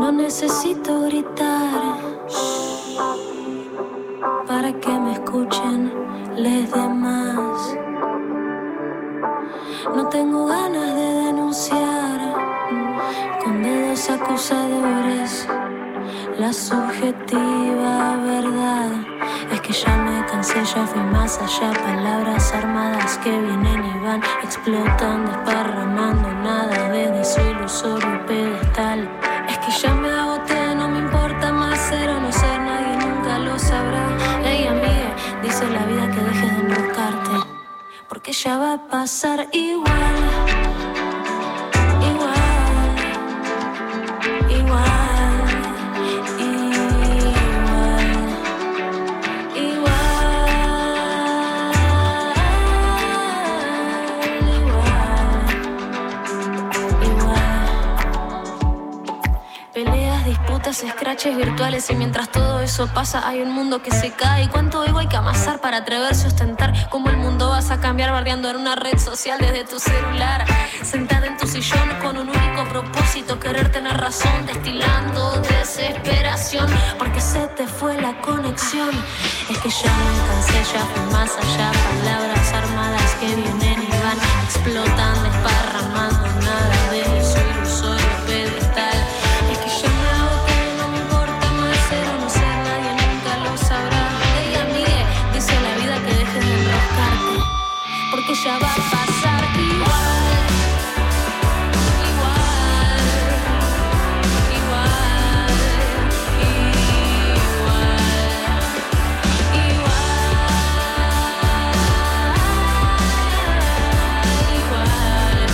No necesito gritar para que me escuchen les demás. No tengo ganas de denunciar con dedos acusadores la subjetiva verdad. Es que ya me cansé, ya fui más allá. Palabras armadas que vienen y van, explotan, desparramando nada desde su ilusorio pedestal. Es que ya me agoté, no me importa más ser o no ser, nadie nunca lo sabrá. Ey, amiga, dice la vida que dejes de enroscarte, porque ya va a pasar igual, igual, igual. Scratches virtuales y mientras todo eso pasa hay un mundo que se cae. ¿Y cuánto ego hay que amasar para atreverse a ostentar? ¿Cómo el mundo vas a cambiar bardeando en una red social desde tu celular? Sentada en tu sillón con un único propósito, querer tener razón, destilando desesperación porque se te fue la conexión. Es que ya me cansé, ya fui más allá. Palabras armadas que vienen y van, explotan, desparramando nada de su ilusorio pedestal. Es que ya me agoté, no me importa más ser o no ser, nadie nunca lo sabrá. Ey, amigue, dice la vida que dejes de enroscarte, porque ya va a pasar igual. Igual.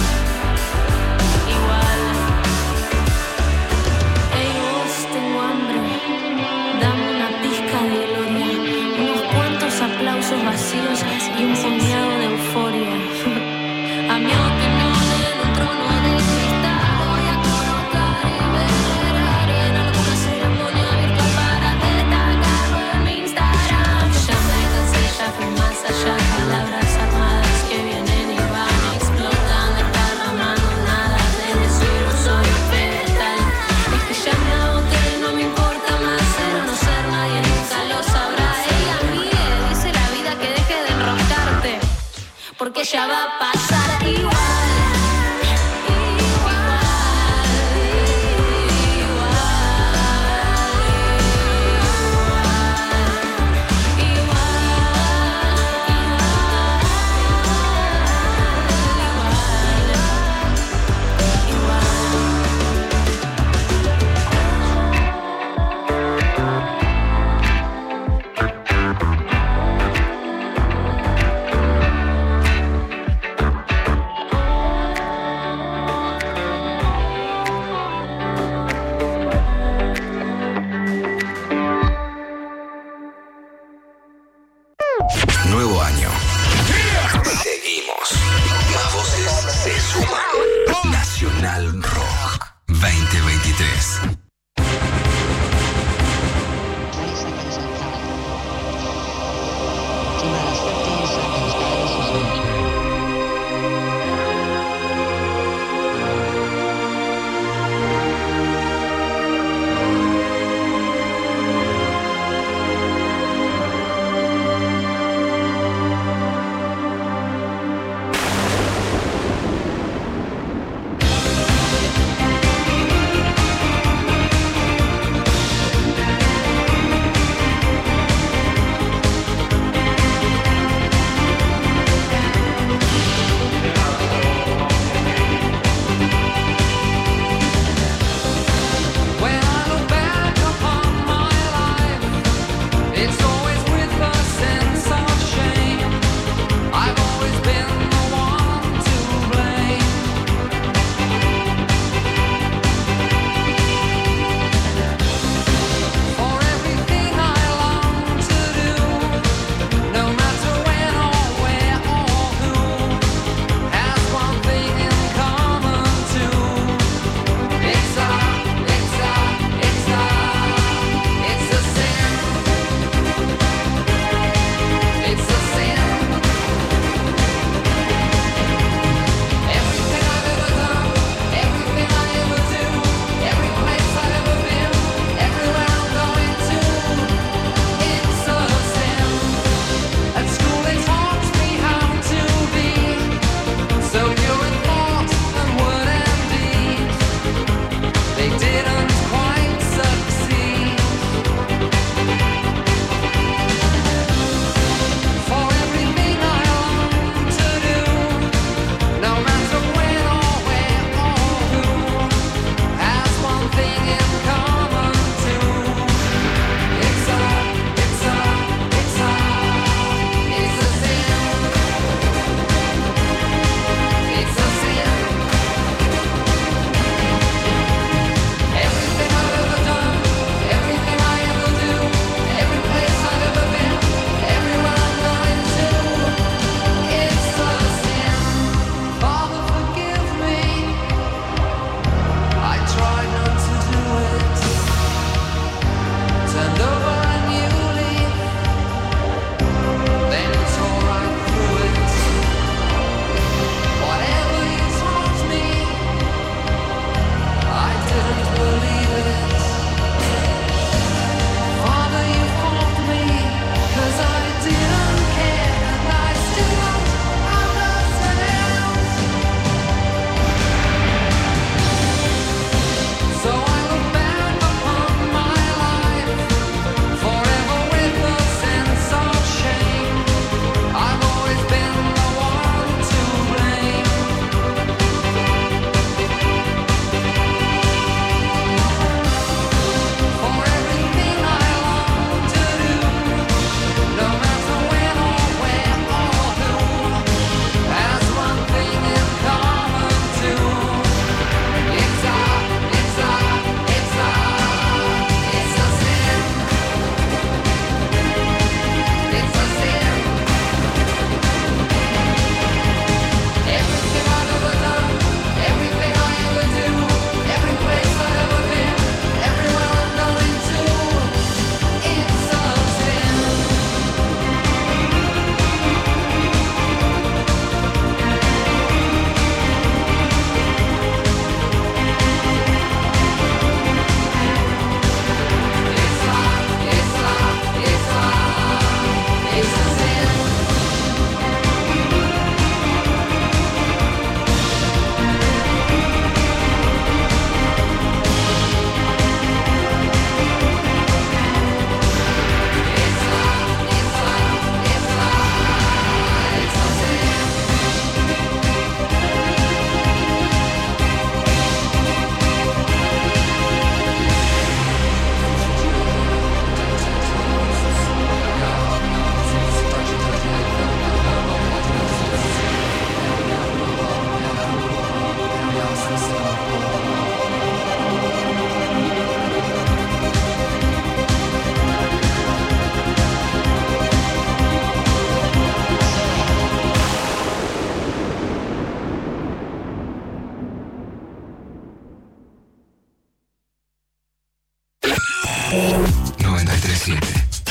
93.7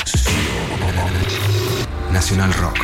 Nacional Rock.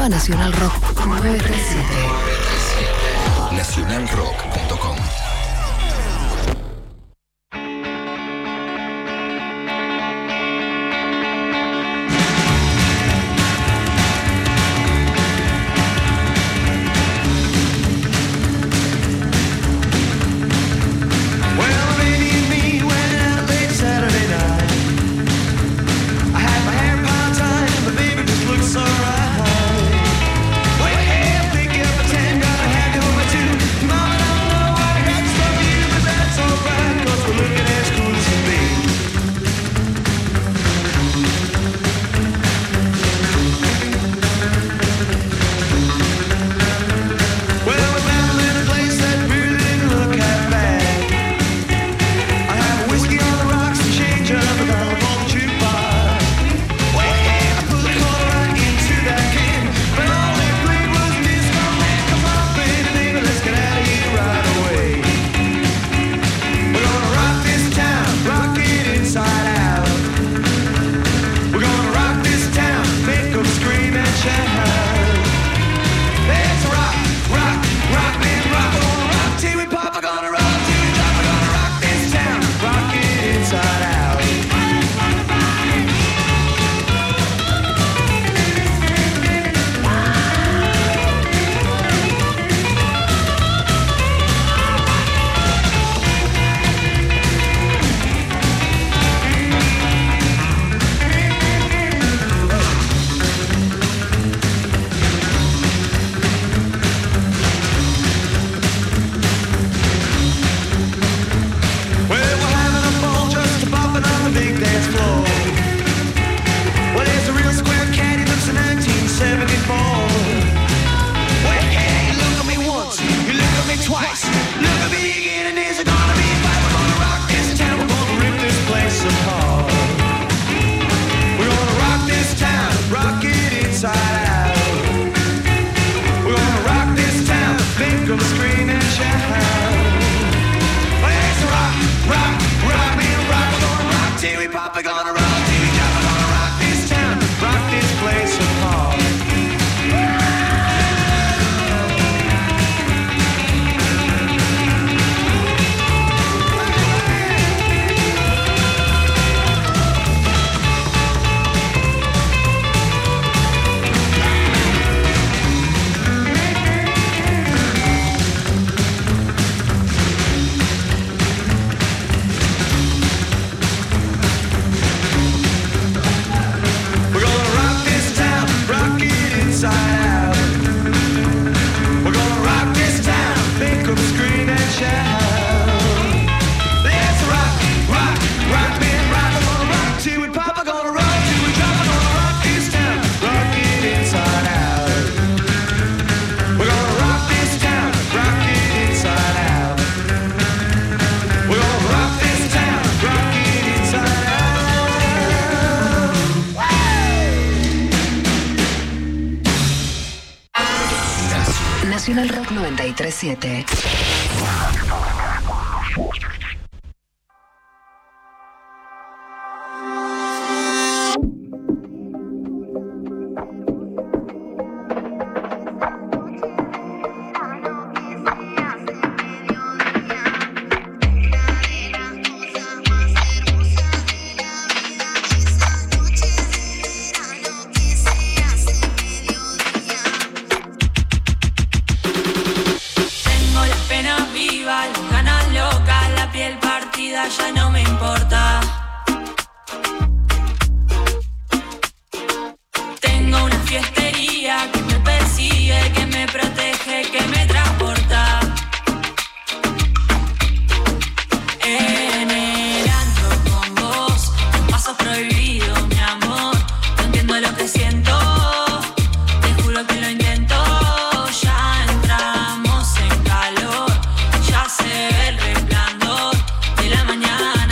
Nacional Rock 937. Nacionalrock.com. Nacional Rock 937. Ya no me importa. Tengo una fiestería que me persigue, que me protege, que me transporta. En el antro con vos, pasos prohibidos, mi amor. No entiendo lo que siento, te juro que lo intento. Ya entramos en calor, ya se ve el resplandor de la mañana.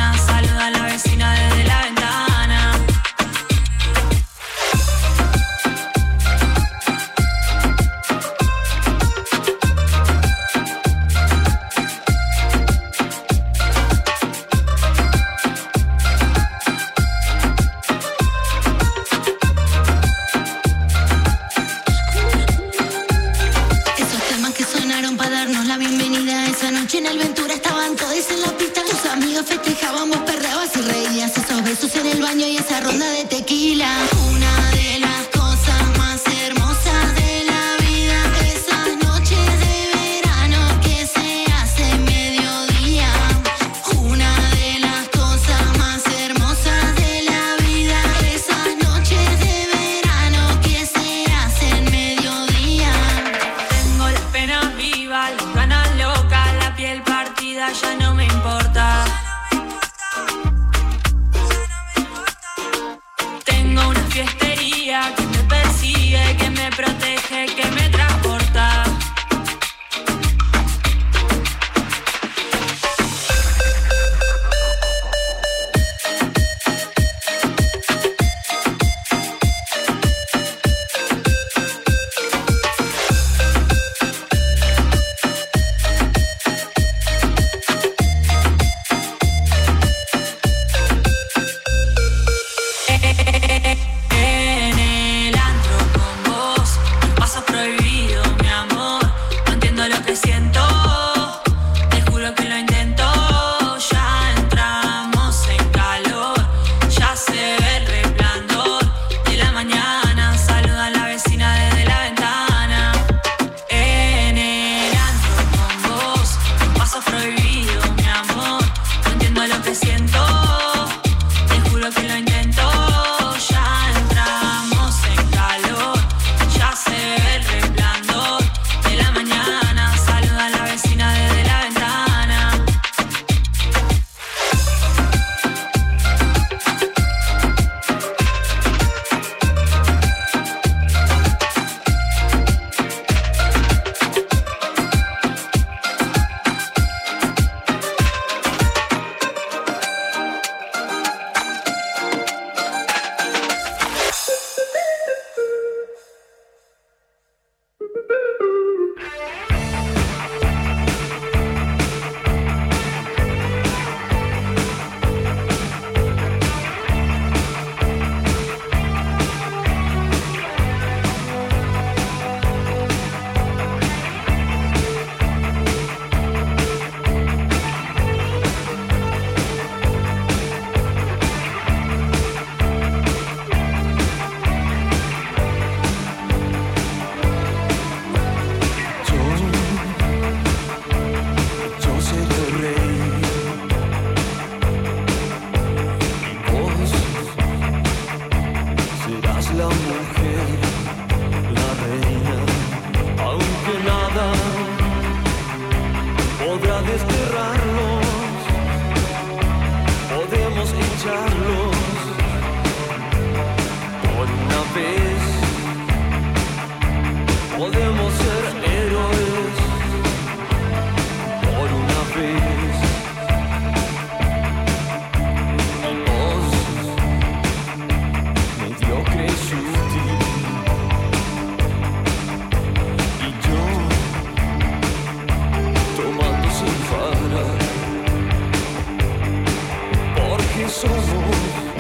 somos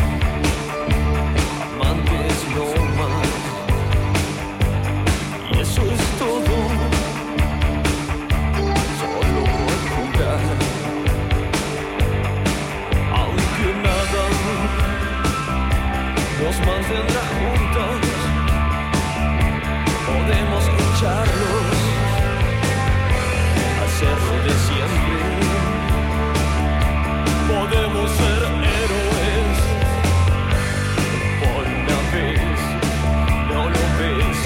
amantes no más. Y eso es todo, solo por jugar. Aunque nada nos mantendrá juntos, podemos lucharlos, hacerlo de siempre. Podemos ser héroes por una vez, no lo ves.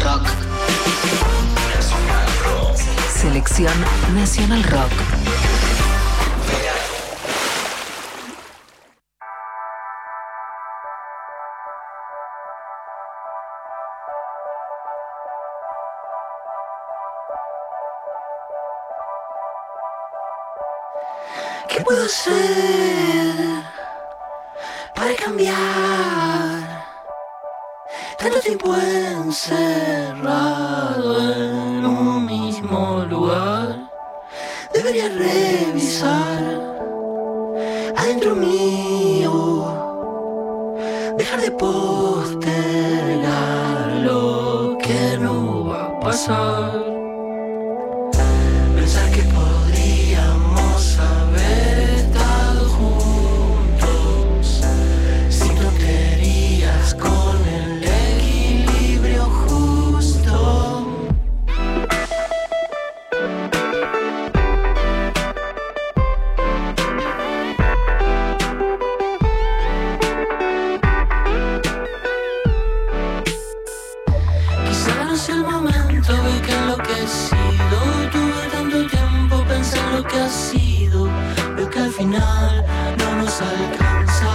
Rock. Selección Nacional Rock. ¿Qué puedo hacer para cambiar tanto tiempo encerrado en un mismo lugar? Debería revisar adentro mío, dejar de postergar lo que no va a pasar. Pensar que podríamos haber estado juntos sin tonterías, con el equilibrio justo. Quizá no sea el momento de que enloquecido tuve tanto tiempo pensando lo que ha sido, veo que al final no nos alcanza.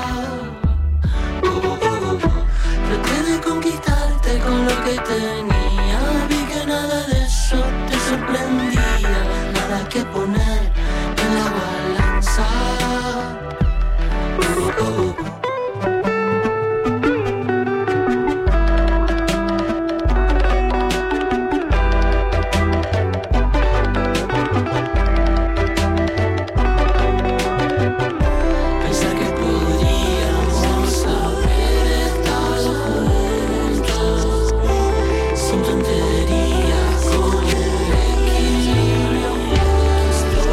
Traté de conquistarte con lo que tenía, vi que nada de eso te sorprendía, nada que poner en la balanza. Pensar que podríamos haber estado juntos sin tonterías, con el equilibrio justo.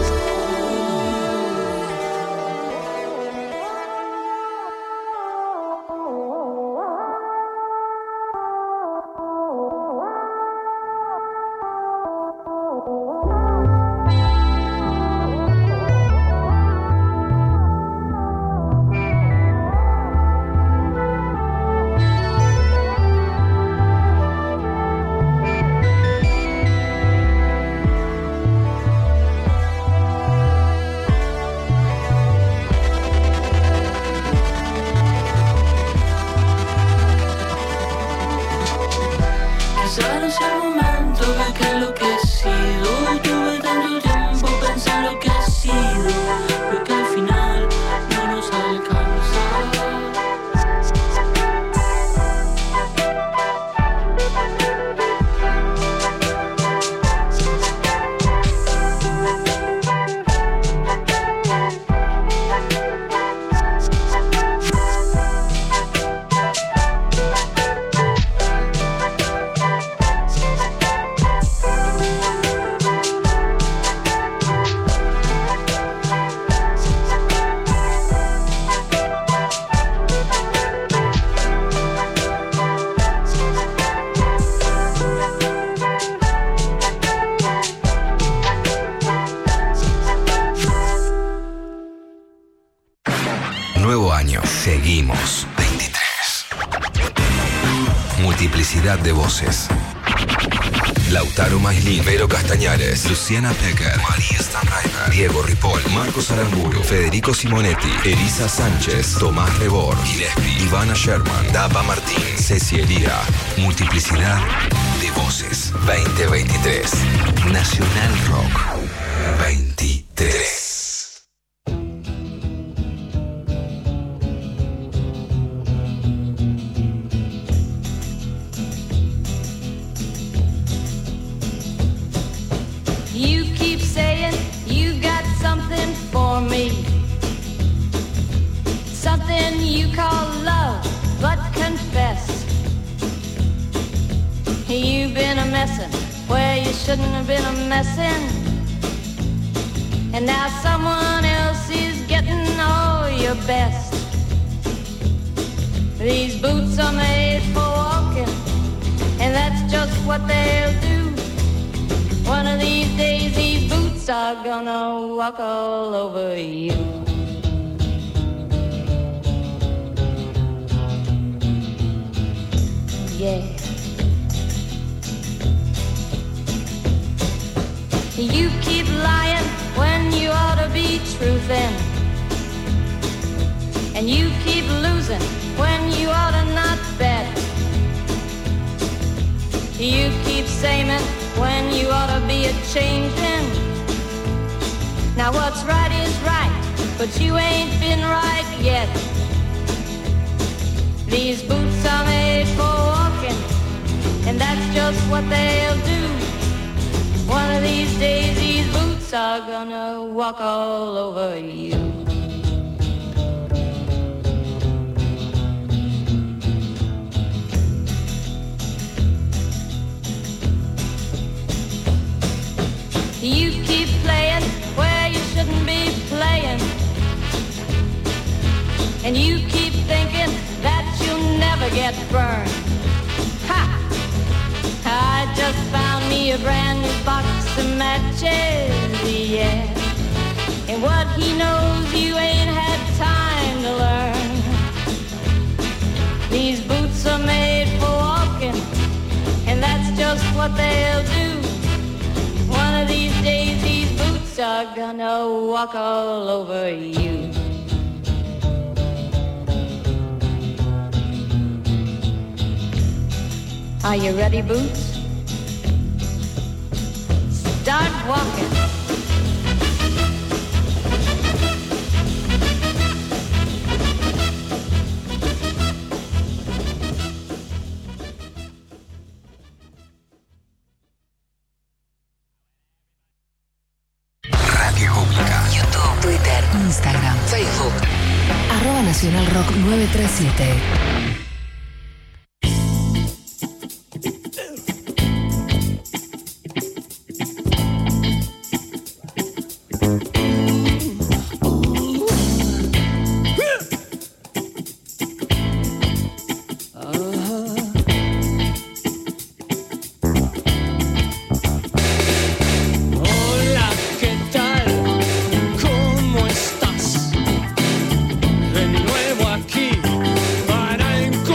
Quizá no sea el momento de que enloquecido tuve tanto tiempo pensando lo que ha sido, pero que al final no nos alcanza. Nuevo año. Seguimos. 23. Multiplicidad de voces. Lautaro Maislin, Vero Castañares, Luciana Pecker, María Stanraiver, Diego Ripoll, Marcos Aramburu, Federico Simonetti, Elisa Sánchez, Tomás Rebor, Gillespie, Ivana Sherman, Dapa Martín, Ceci Elía. Multiplicidad de voces. 2023. Nacional Rock. 23. You keep saying you got something for me, something you call love, but confess you've been a messin' where you shouldn't have been a messin', and now someone else is getting all your best. These boots are made for walking, and that's just what they'll do. One of these days these boots are gonna walk all over you. Yeah. You keep lying when you ought to be truthing. And you keep losing when you ought to not bet. You keep saying when you ought to be a-changing. Now what's right is right, but you ain't been right yet. These boots are made for walking, and that's just what they'll do. One of these days these boots are gonna walk all over you. You keep playing where you shouldn't be playing. And you keep thinking that you'll never get burned. Ha! I just found me a brand new box of matches, yeah. And what he knows you ain't had time to learn. These boots are made for walking, and that's just what they'll do. One of these days these boots are gonna walk all over you. Are you ready, Boots? Start walking. Radio Pública. YouTube, Twitter, Instagram, Facebook. @Nacional Rock 937. Aquí para encontrar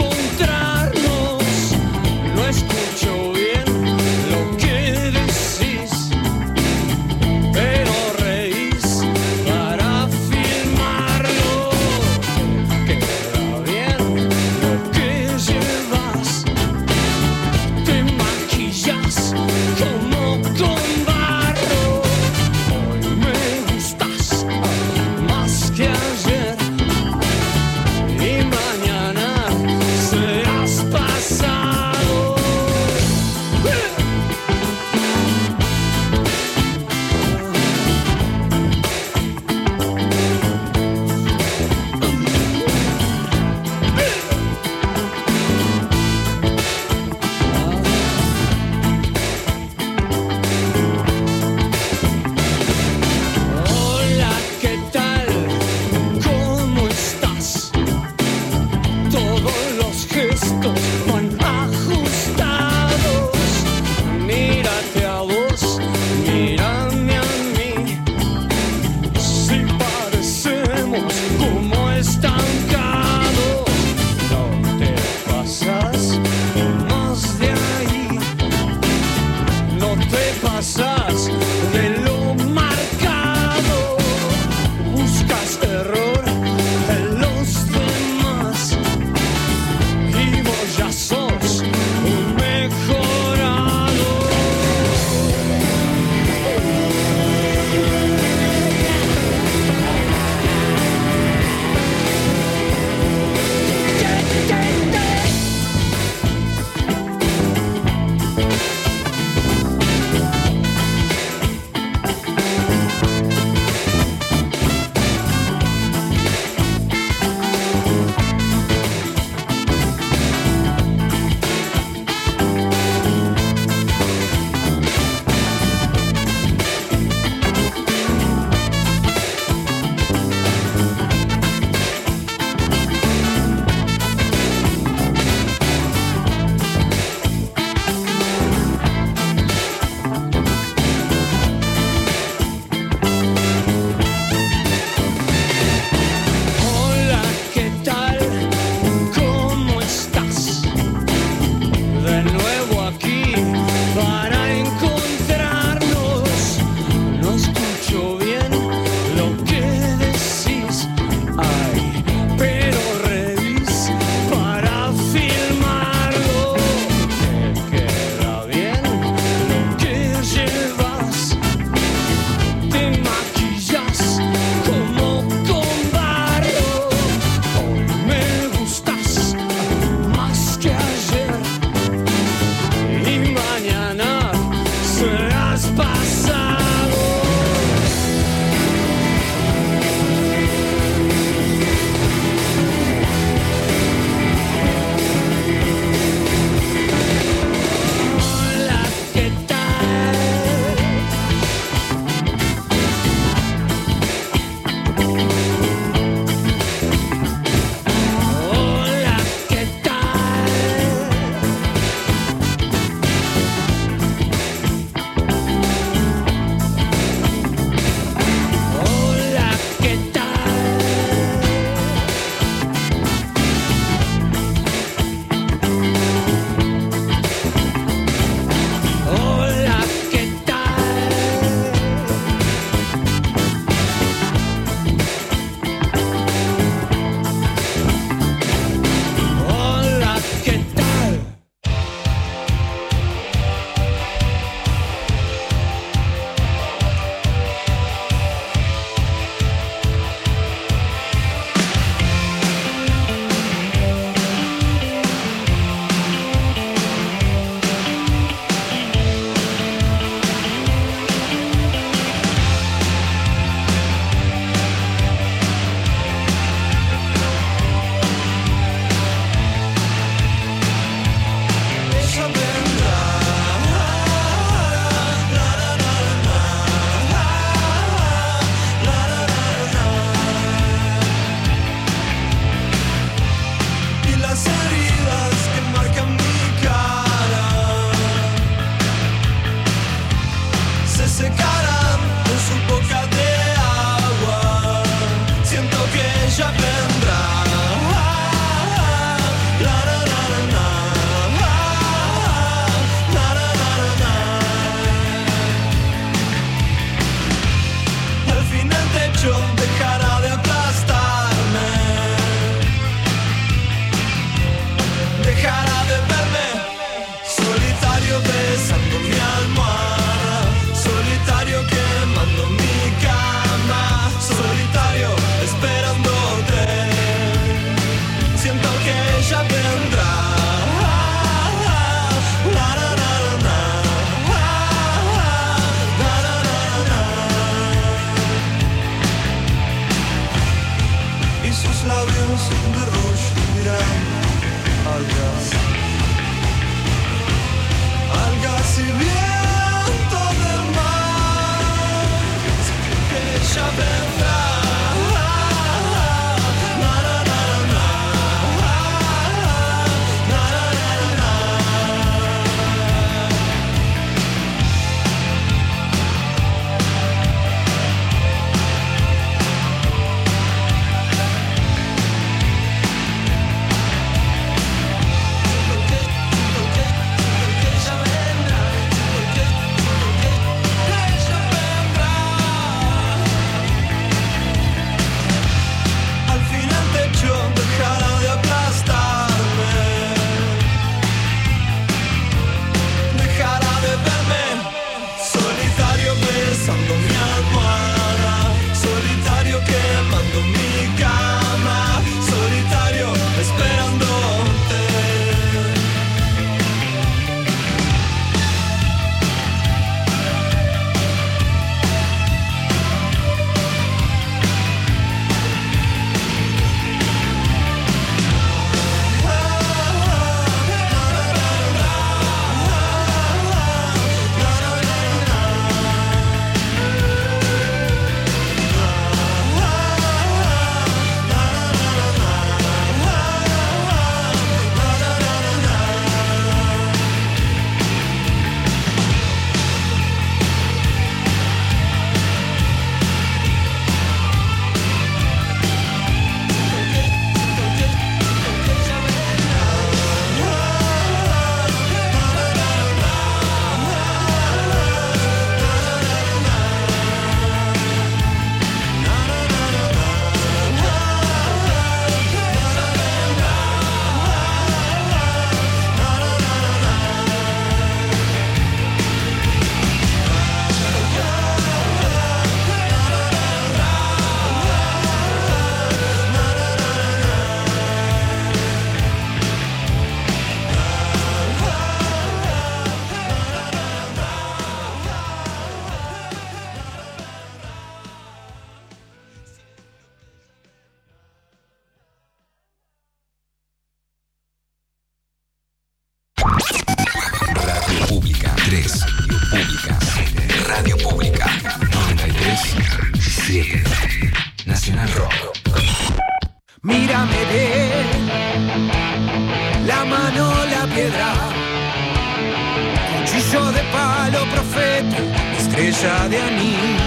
mírame bien, la mano, la piedra, cuchillo de palo, profeta, estrella de anís.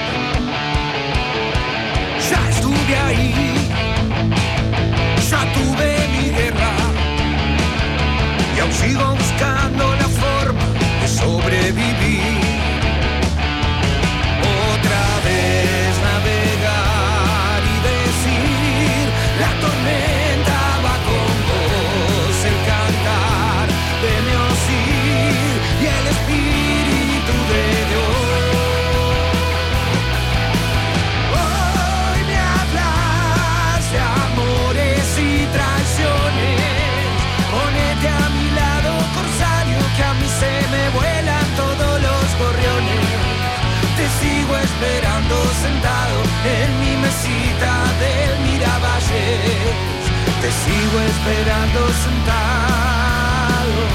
Ya estuve ahí, ya tuve mi guerra y aún sigo buscando la forma de sobrevivir. Otra vez navegar y decir, la tormenta va con vos, el cantar de mi osir y el espíritu de Dios. Hoy me hablas de amores y traiciones, ponete a mi lado, corsario, que a mí se me vuelan todos los gorriones. Te sigo esperando sentado en mi mesita del Miravalles. Te sigo esperando sentado.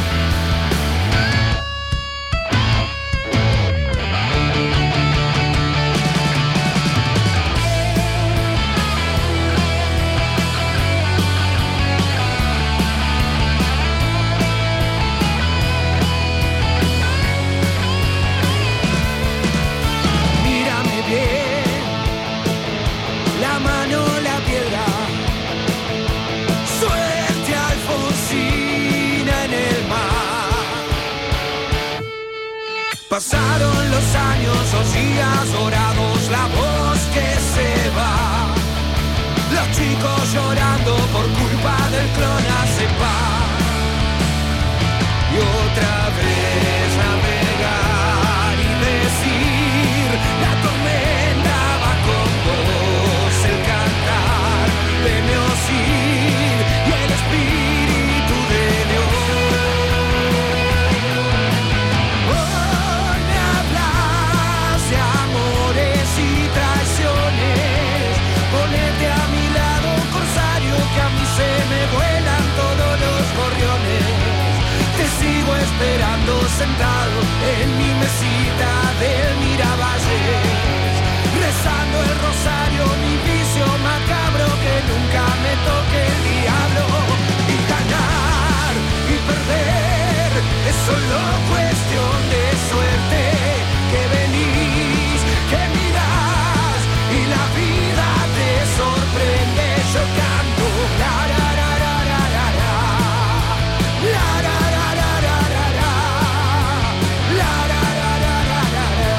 Pasaron los años, los días dorados, la voz que se va. Los chicos llorando por culpa del clonazepam. Y otra vez navegar y decir, la tormenta va con vos, el cantar de mi osir y el espíritu de Dios. Ponete a mi lado, corsario, que a mí se me vuelan todos los gorriones. Te sigo esperando sentado en mi mesita del Miravalles, rezando el rosario, mi vicio macabro, que nunca me toque el diablo. Y ganar y perder es solo cuestión de suerte, que venís, que mirás y la vida te sorprende. Yo canto la la la la la la la la la la la la la la la la la la la.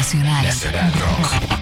Nacional. Nacional Rock.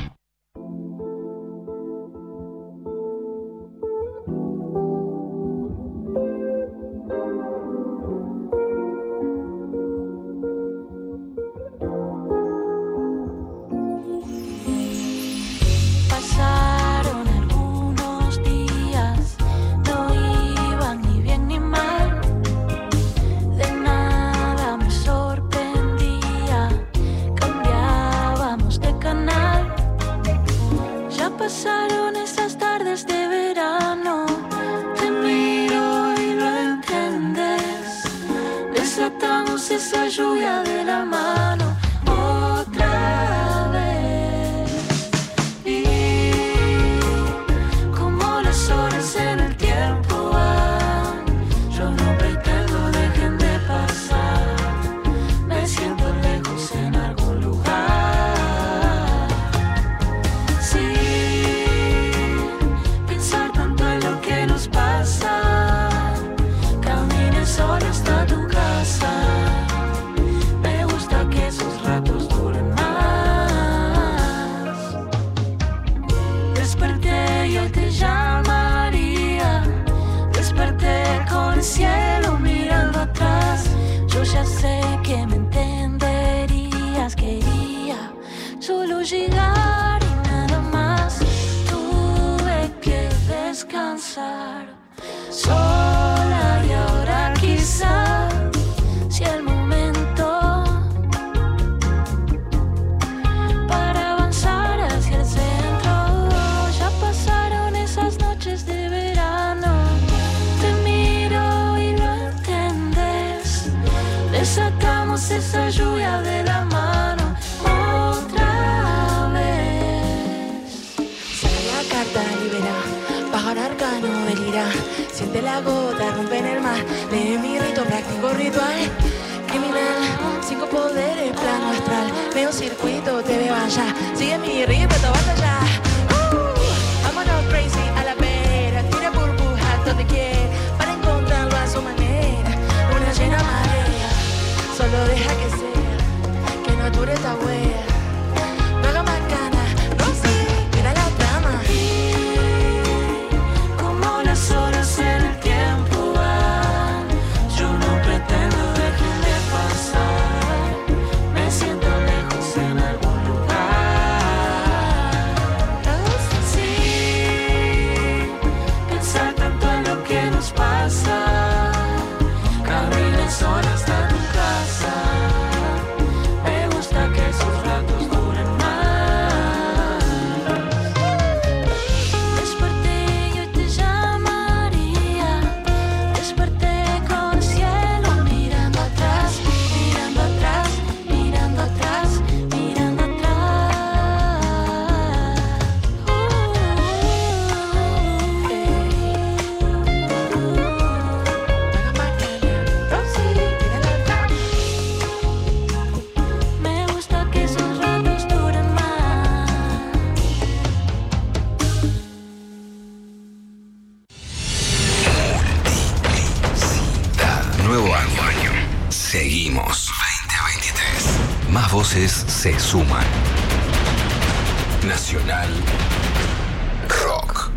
Se suman. Nacional Rock.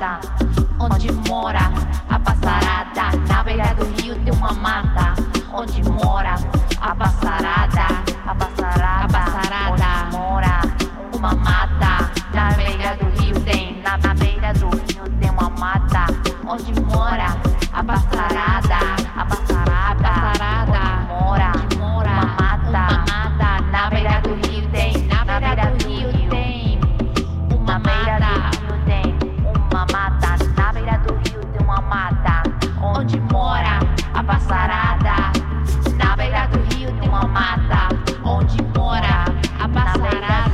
mata, onde mora a passarada. Na beira do rio tem uma mata, onde mora a passarada. A passarada, a passarada, onde mora uma mata. Na beira do rio tem, na beira do rio tem uma mata, onde mora a passarada. A passarada, a passarada, onde mora uma mata. Na beira do rio tem, na beira do rio tem uma mata. Uma mata, na beira do rio tem uma mata, onde mora a passarada. Na beira do rio tem uma mata, onde mora a passarada.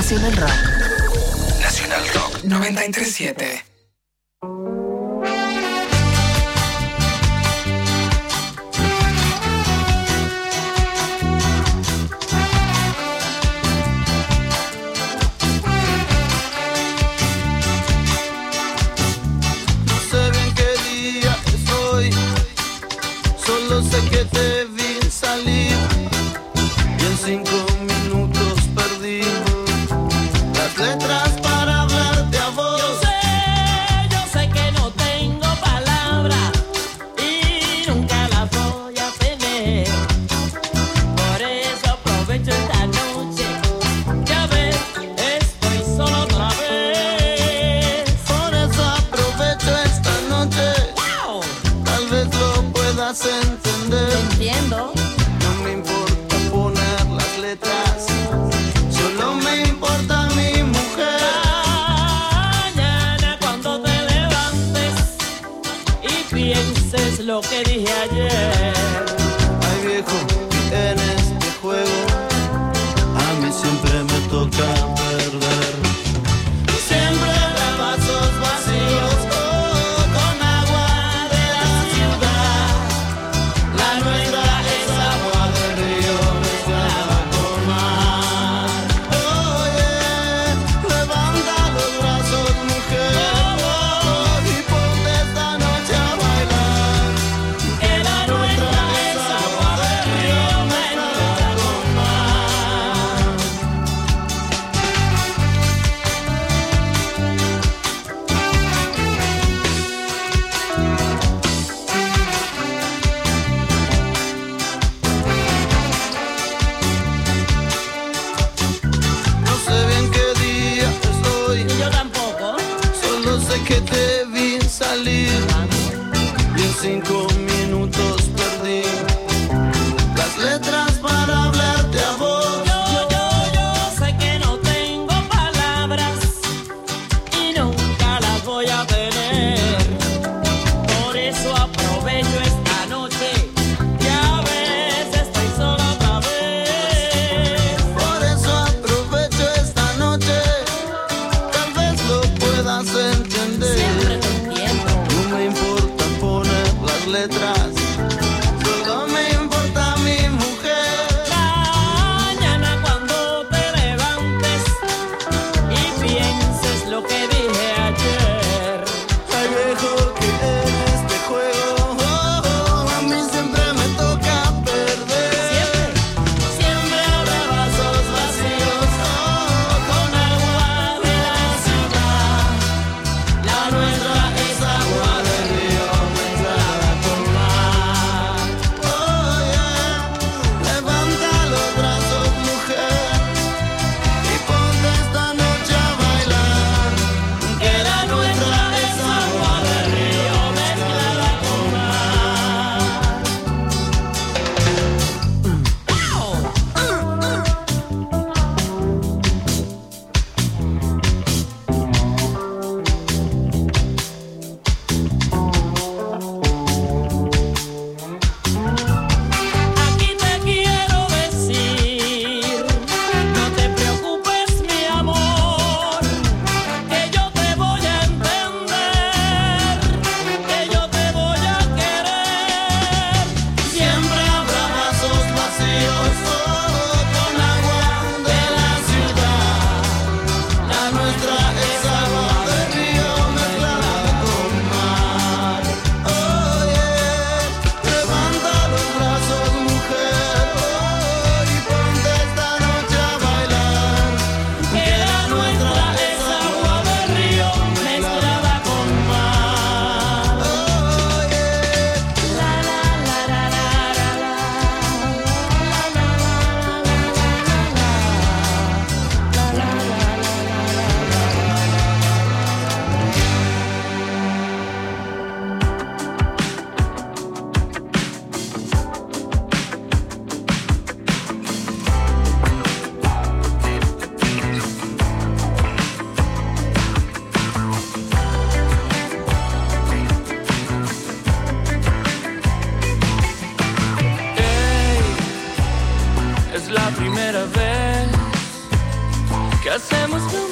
Nacional Rock. Nacional Rock 93.7. Sé que te vi salir y en 5 minutos perdí las letras para hablarte a vos. Yo sé que no tengo palabras y nunca las voy a tener. Por eso aprovecho esta noche, ya ves, estoy solo otra vez. Por eso aprovecho esta noche, ¡Wow! tal vez lo puedas entender. Entiendo. No me importa poner las letras, solo me importa mi mujer. Mañana cuando te levantes y pienses lo que dije ayer. Ay viejo, en este juego a mí siempre me toca perder. Siempre de vasos vacíos, con agua de la ciudad. La nuestra es agua del río mezclada con mar. Oye, levanta los brazos, mujer, y ponte esta noche a bailar. Que la nuestra es agua del río mezclada con mar. No sé bien qué día es hoy, Y yo tampoco. solo sé que te vi salir y en 5 minutos perdí las letras para hablarte a vos. Yo sé que no tengo palabras y nunca las voy a tener. Por eso aprovecho esta noche, ya ves, estoy sola otra vez. Por eso aprovecho esta noche, tal vez lo puedas entender. Siempre te entiendo. No me importa poner las letras, solo me importa mi mujer. Mañana cuando te levantes y pienses lo que dije ayer. Ay viejo, que en este juego a mí siempre me toca perder. Siempre habrá vasos vacíos, con agua de la ciudad. La nuestra es agua del río mezclada con mar.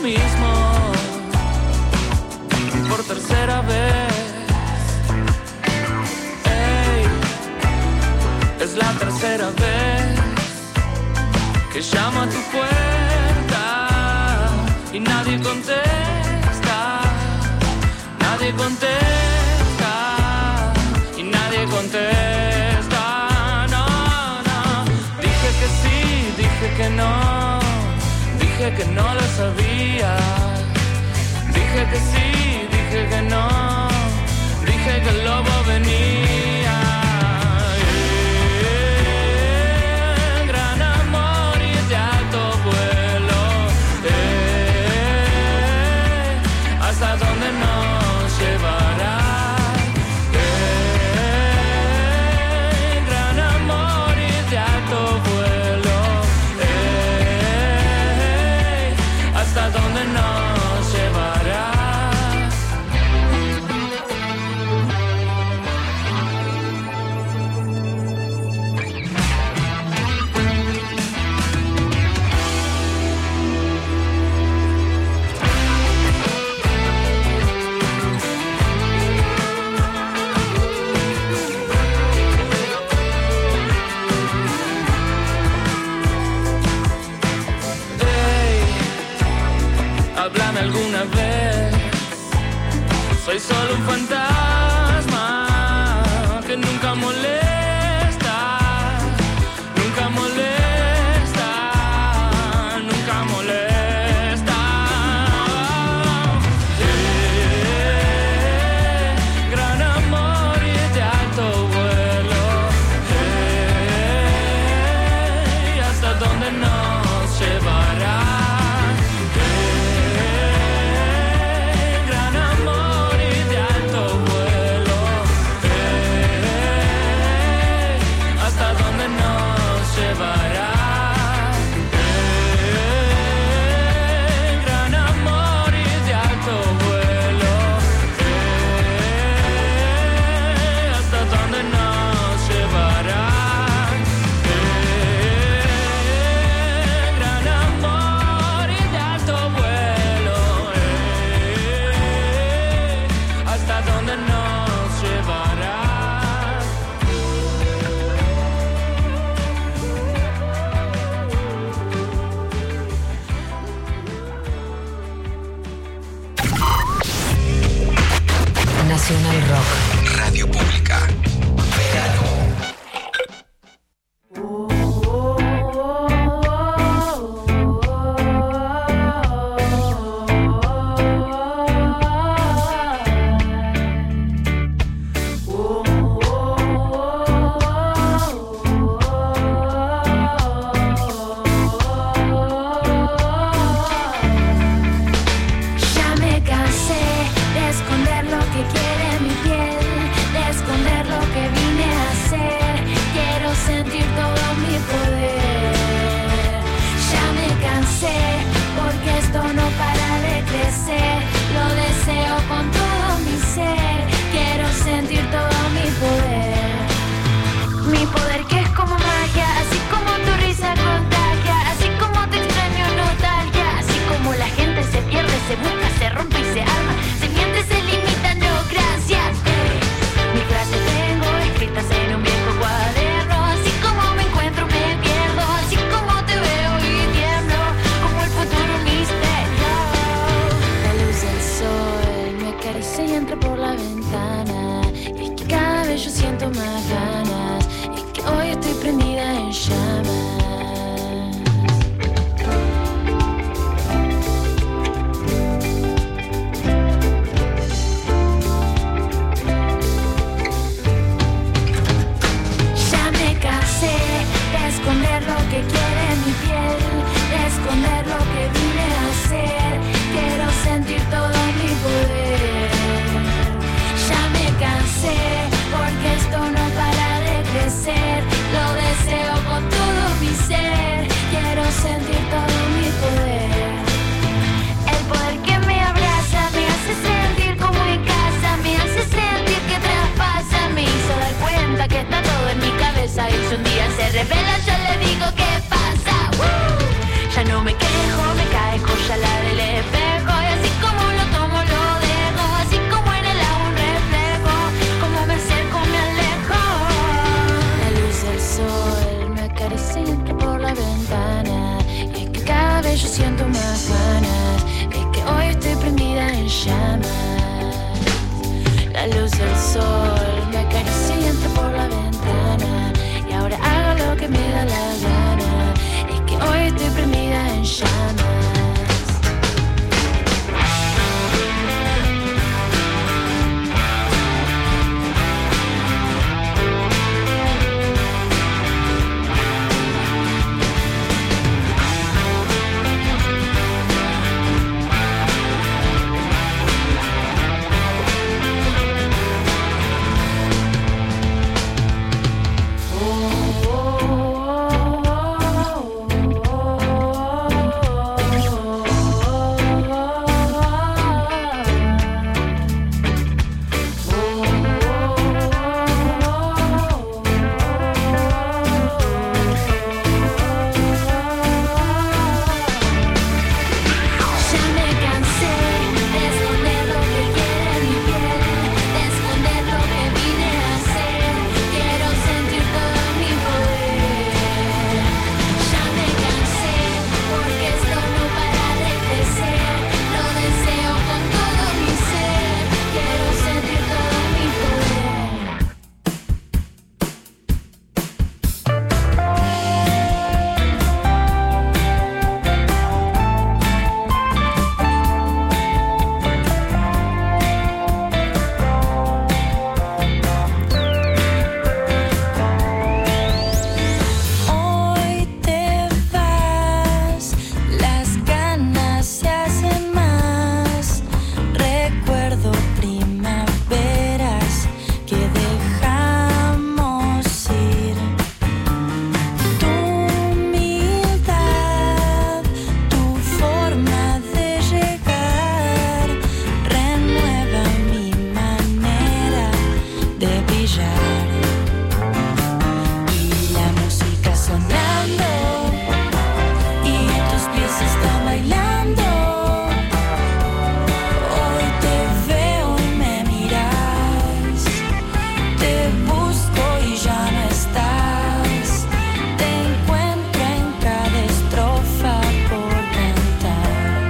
mismo por tercera vez. Ey, es la tercera vez que llamo a tu puerta y nadie contesta, nadie contesta y nadie contesta. No, no, dije que sí, dije que no, dije que no lo sabía. Dije que sí, dije que no, dije que el lobo venía. Gran amor y de alto vuelo, hasta donde nos llevará. Gran amor y de alto vuelo, hasta donde nos llevará. Háblame alguna vez. Soy solo un fantasma que nunca molesta, nunca molesta, nunca molesta. Gran amor y de alto vuelo, hasta donde nos llevará. Gran amor y de alto vuelo, hasta donde nos llevará. Gran amor y de alto vuelo, hasta donde nos llevará. Nacional Rock. Radio Pública. Verano. Ya me cansé de esconder lo que quiere mi piel, de esconder lo que de brillar. Y la música sonando y tus pies están bailando. Hoy te veo y me miras, te busco y ya no estás. Te encuentro en cada estrofa por cantar.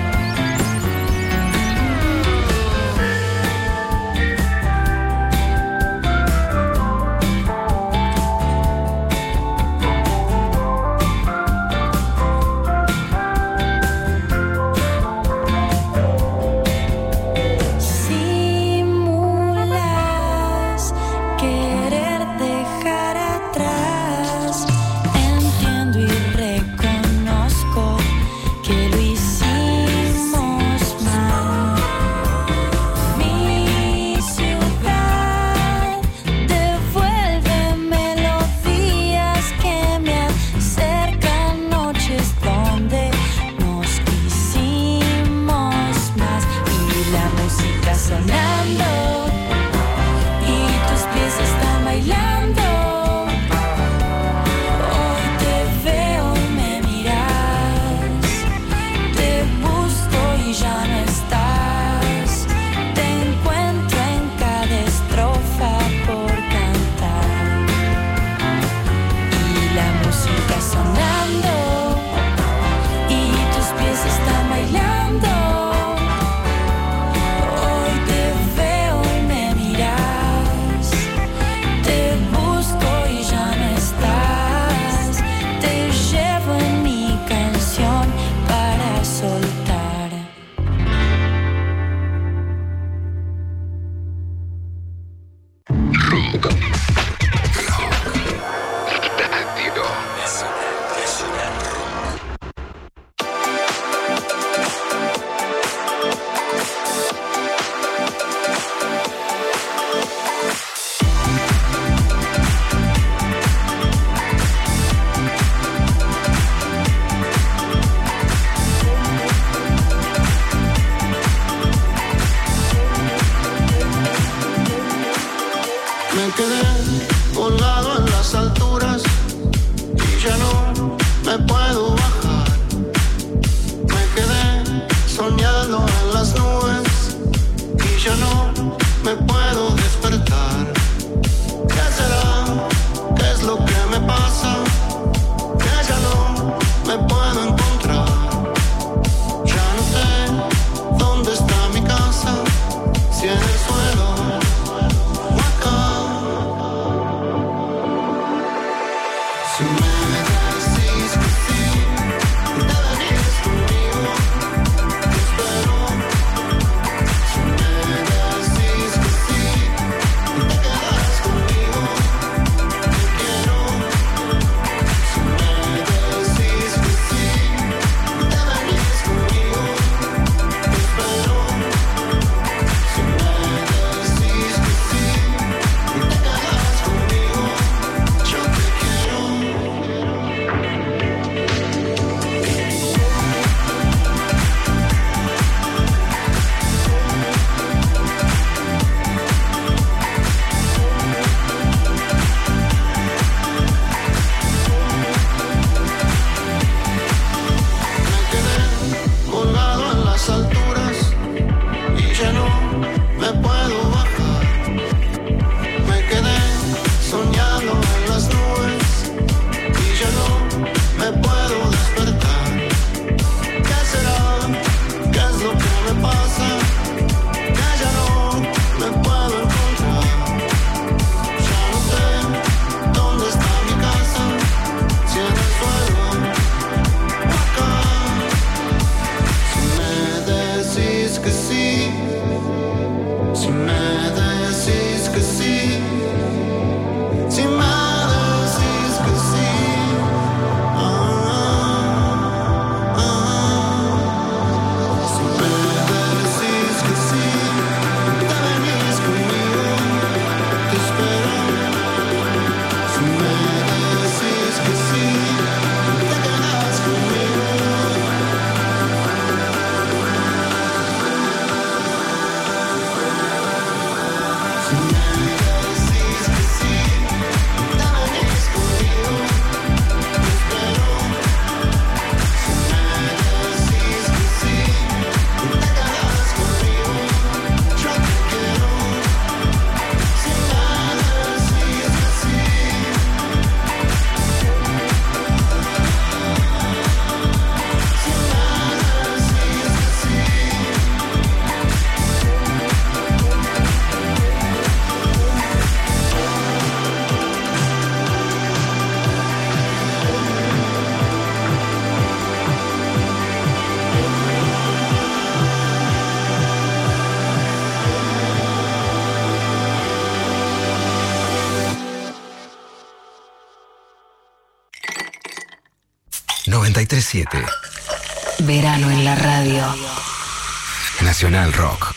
Simulas querer dejar atrás. Entiendo y reconozco que lo hicimos mal. Mi ciudad devuelve melodías que me acercan, noches donde nos quisimos más. Y la música sonando y tus pies están bailando. Hoy te veo y me miras, te busco y ya no estás. Te encuentro en cada estrofa por cantar. Y la música sonando y tus pies están bailando. Hoy te veo y me miras, te busco y ya no estás. Te llevo en mi canción para soltar. Me quedé colgado en las alturas y ya no me puedo bajar. Me quedé soñando en las nubes y ya no me puedo despertar. ¿Qué será? ¿Qué es lo que me pasa? Que ya no me puedo encontrar. Ya no sé dónde está mi casa, si en el suelo o acá. Si me decís que sí, te venís conmigo, te espero. Si me decís que sí, 93.7. Verano en la radio. Nacional Rock.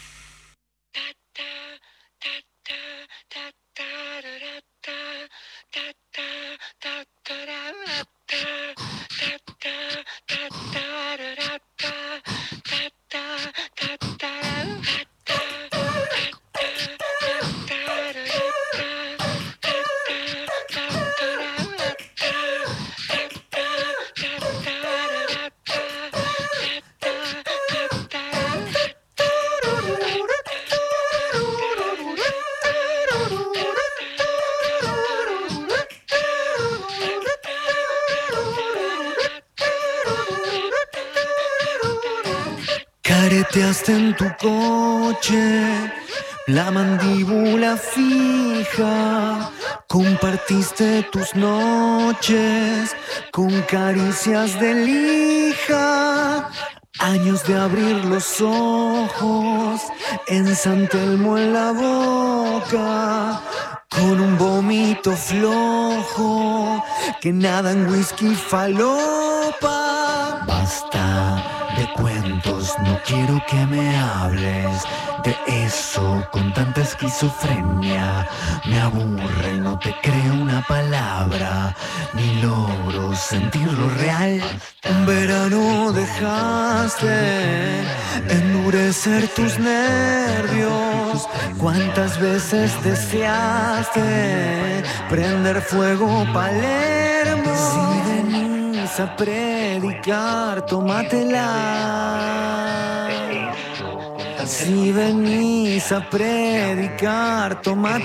Careteaste en tu coche, la mandíbula fija. Compartiste tus noches con caricias de lija. Años de abrir los ojos en San Telmo en la boca, con un vómito flojo que nada en whisky falopa. Basta de cuentos, no quiero que me hables de eso con tanta esquizofrenia. Me aburre, no te creo una palabra, ni logro sentirlo real. Un verano dejaste endurecer tus nervios. ¿Cuántas veces deseaste prender fuego Palermo? Si venís a predicar, tómatela. Si venís a predicar,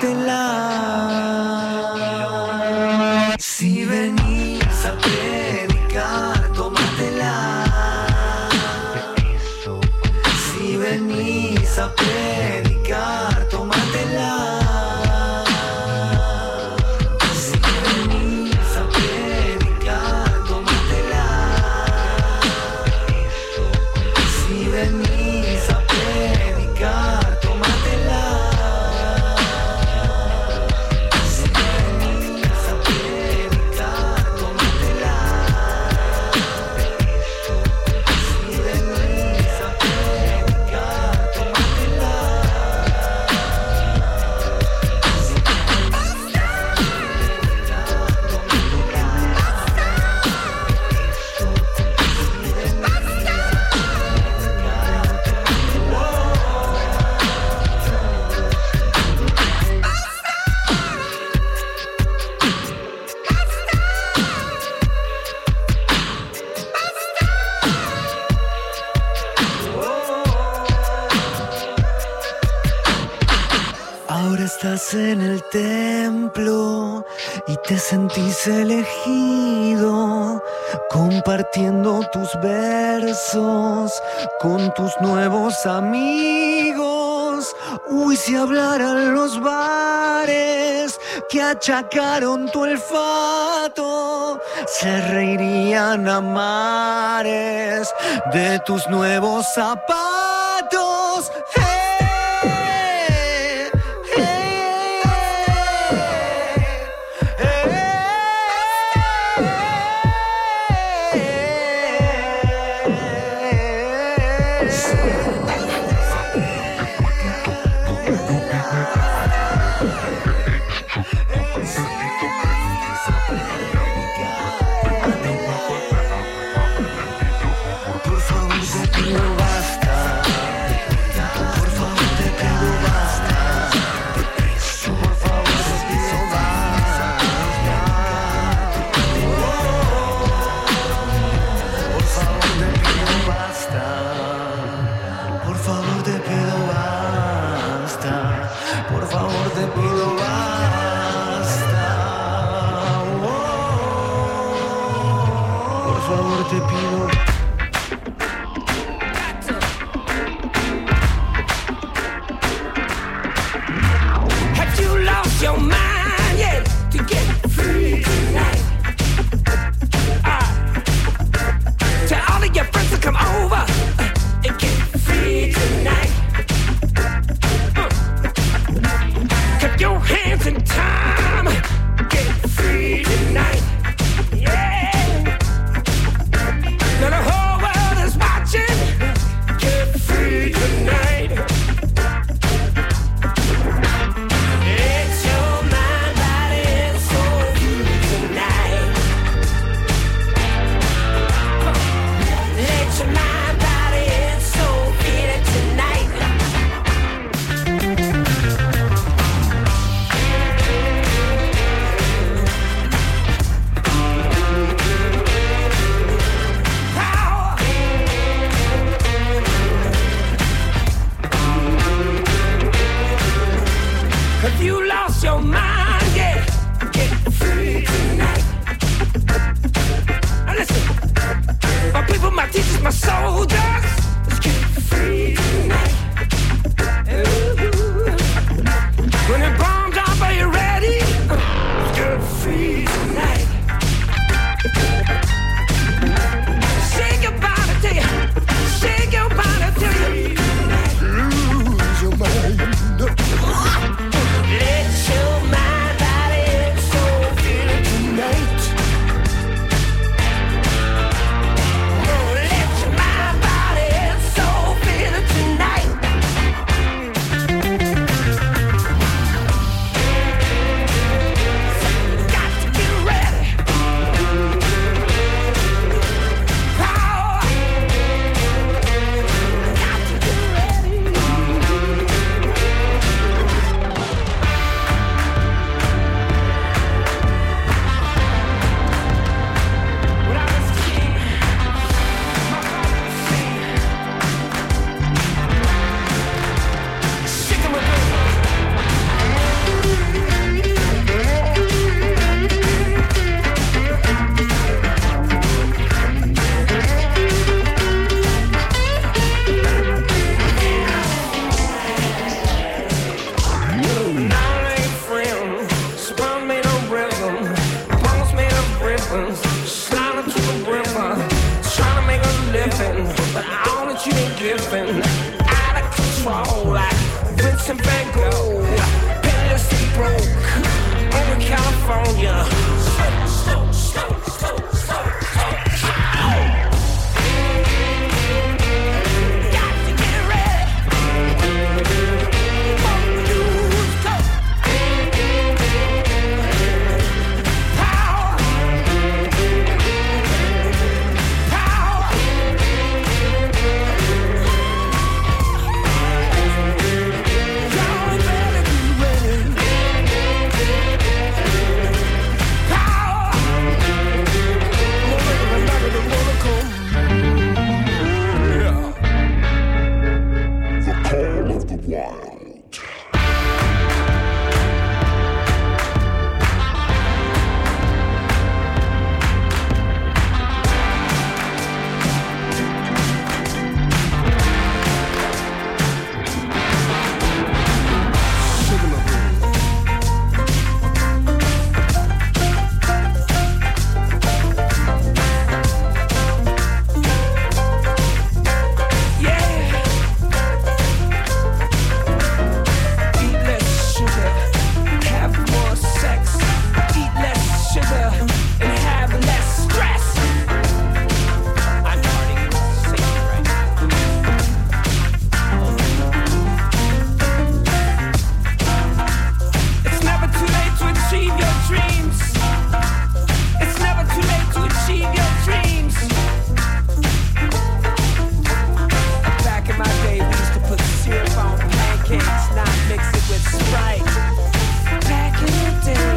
tómatela. Si venís a predicar, tómatela. Si venís a predicar, tómatela. Si venís a predicar, tómatela. Si venís a predicar, tómatela. Si venís a predicar, tómatela. Si venís a predicar, tómatela. Ahora estás en el templo y te sentís elegido, compartiendo tus versos con tus nuevos amigos. Uy, si hablaran los bares que achacaron tu olfato, se reirían a mares de tus nuevos zapatos. Por favor, te pido basta. Por favor, te pido basta. Por favor, te pido basta. Por favor, te pido basta. Por favor, te pido basta. Por favor, te pido basta. Por favor, te pido. Have you lost your mind yet to get free tonight? Tell all of your friends to come over and get free tonight. Cut your hands in time, get free tonight. Yeah. Have you lost your mind? Yeah, get free tonight. Now listen, my people, my teachers, my soldiers, let's get free tonight. Ooh. When it bombs up, are you ready? Let's get free tonight. Shake your body till you, shake your body till you lose your mind. Let your mind, body, and soul feel it tonight. Oh, let your mind, body, and soul feel it tonight. Got to get ready. Power. Got to get ready. When I was a kid, my father would sing, "Shake 'em a bit." Now ain't friends, spun made of rhythm, bones made of ribbons, sliding to the river, trying to make a living, but all that you ain't giving, out of control like Vincent Van Gogh, penniless and broke, over California. Got to get ready. Lose go. Power. Power. Y'all better be ready. Power. The call of the wild. Eat less sugar, have more sex. Eat less sugar and have less stress. I'm already singing right now. It's never too late to achieve your dreams. It's never too late to achieve your dreams. Back in my day, we used to put syrup on pancakes, not mix it with Sprite. Back in the day,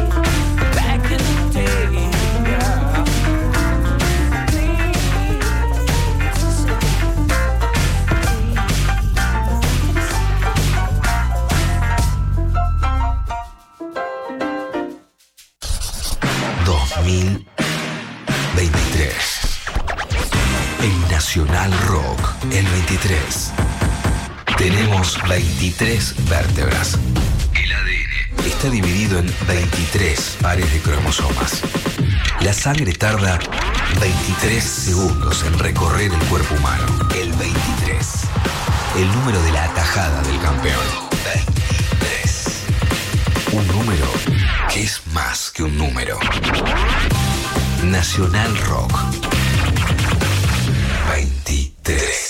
yeah. ...2023... El Nacional Rock, el 23. Tenemos 23 vértebras. El ADN está dividido en 23 pares de cromosomas. La sangre tarda 23 segundos en recorrer el cuerpo humano. El 23. El número de la atajada del campeón. 23. Un número que es más que un número. Nacional Rock. 23.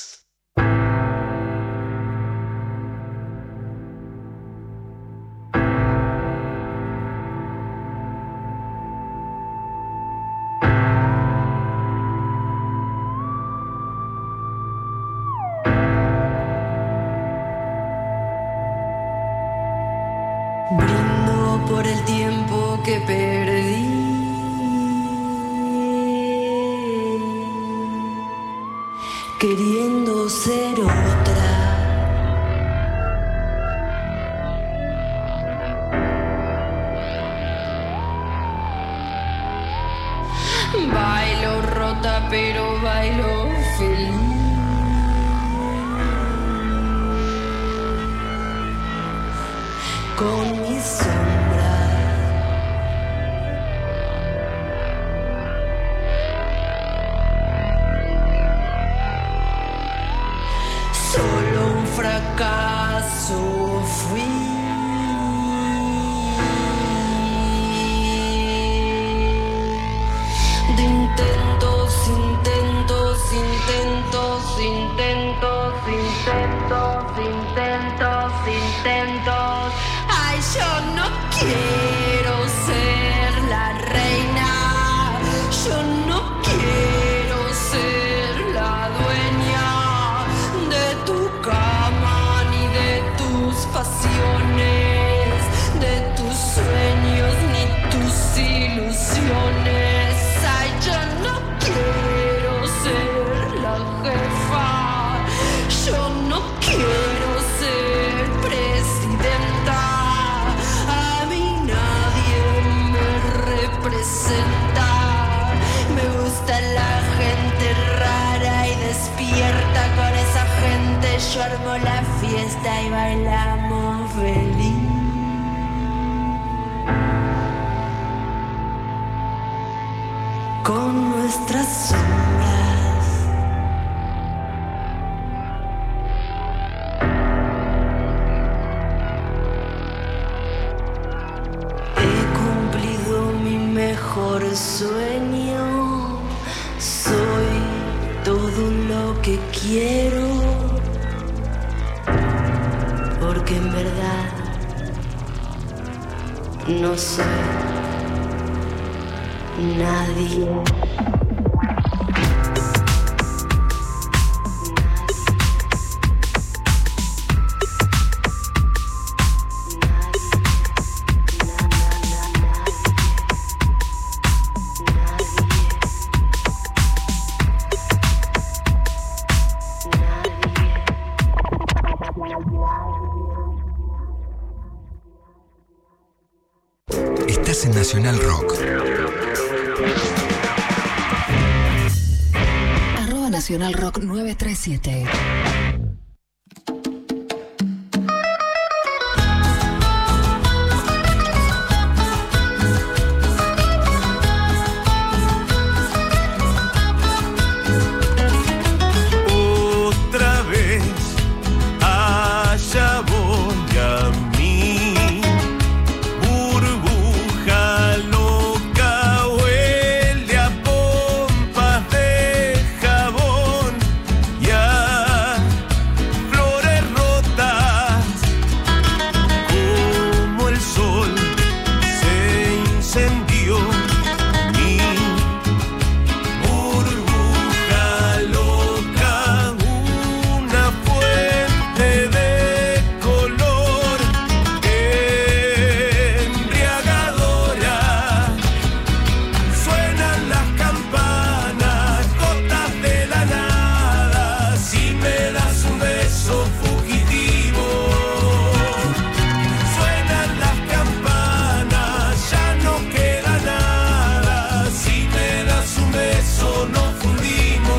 Brindo por el tiempo que perdí. Queriendo ser otra. con mi sombra. Solo un fracaso fui. De intentos, intentos, intentos, intentos, intentos, intentos, intentos. Ay, yo no quiero ser la reina. Yo no quiero ser la dueña de tu cama ni de tus pasiones, de tus sueños ni tus ilusiones. Ay, yo no quiero ser la jefa. Yo no quiero ser presidenta. A mí nadie me representa. Me gusta la gente rara y despierta. Con esa gente yo armo la fiesta y bailamos feliz. Con nuestras sombras. He cumplido mi mejor sueño. Soy todo lo que quiero. Porque en verdad no soy nadie. Estás en Nacional Rock. Nacional Rock 937. Otra vez, allá voy a mí, burbuja loca, huele a pompas de jabón y a flores rotas, como el sol se incendió. Mi burbuja loca, una fuente de color embriagadora. Suenan las campanas, gotas de la nada. Si me das un beso fugitivo. Suenan las campanas, ya no queda nada. Si me das un beso nos fundimos.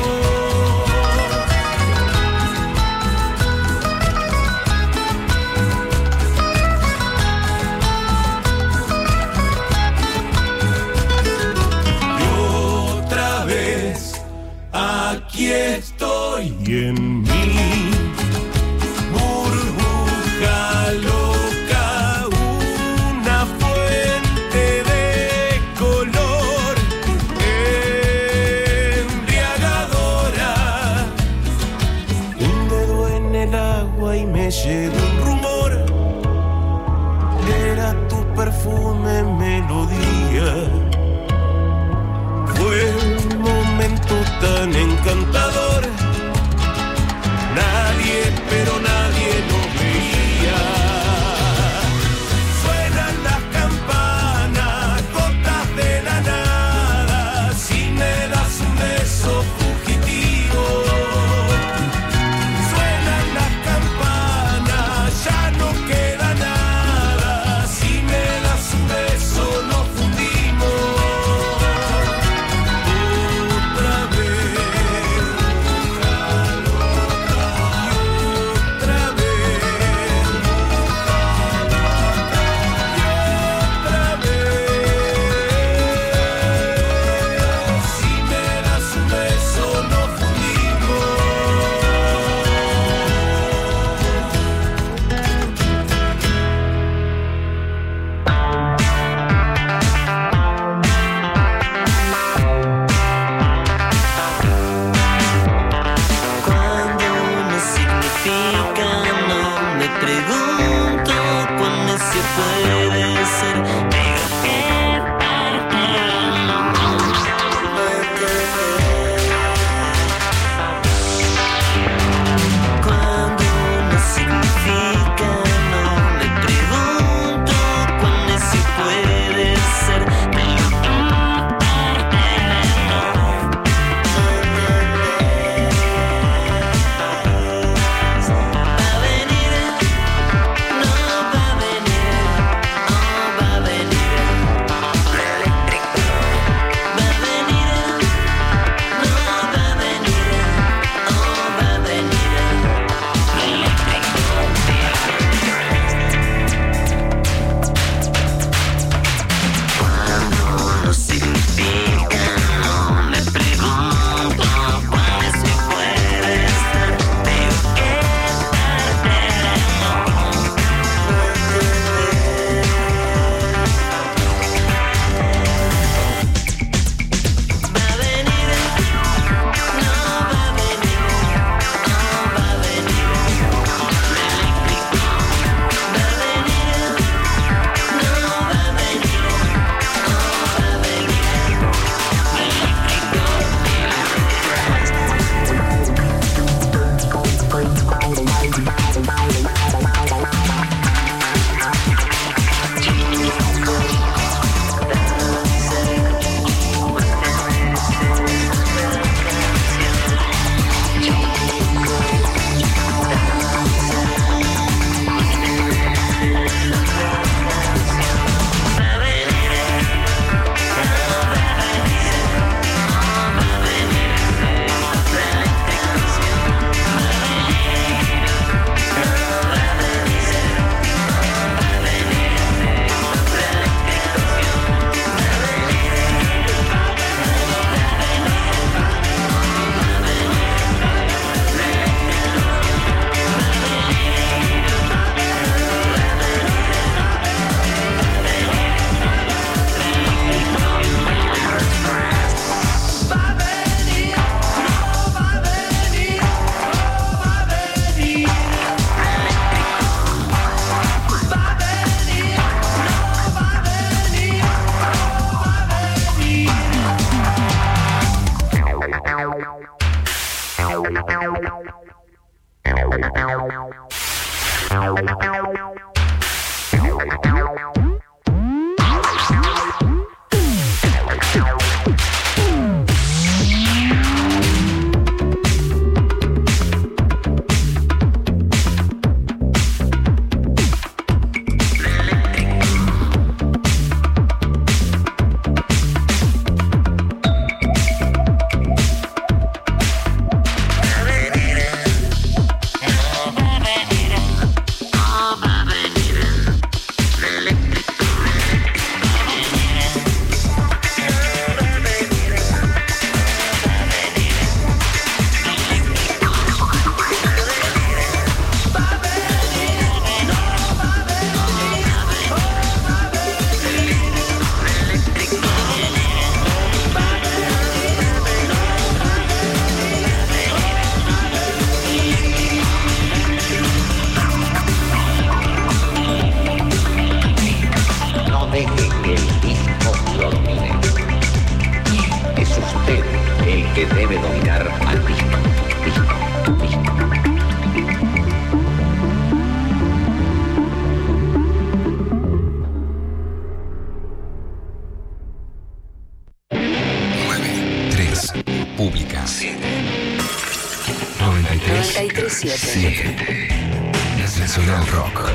Y otra vez, aquí estoy en mí, burbuja loca, una fuente de color embriagadora. Un dedo en el agua y me llegó un rumor. Era tu perfume, melodía. Fue un momento tan encantador. Nadie, pero nadie lo veía. Suenan las campanas, gotas de la nada. Si me das un beso fugitivo. Suenan las campanas, ya no queda nada. Si me das un beso nos fundimos. Otra vez. Nacional Rock.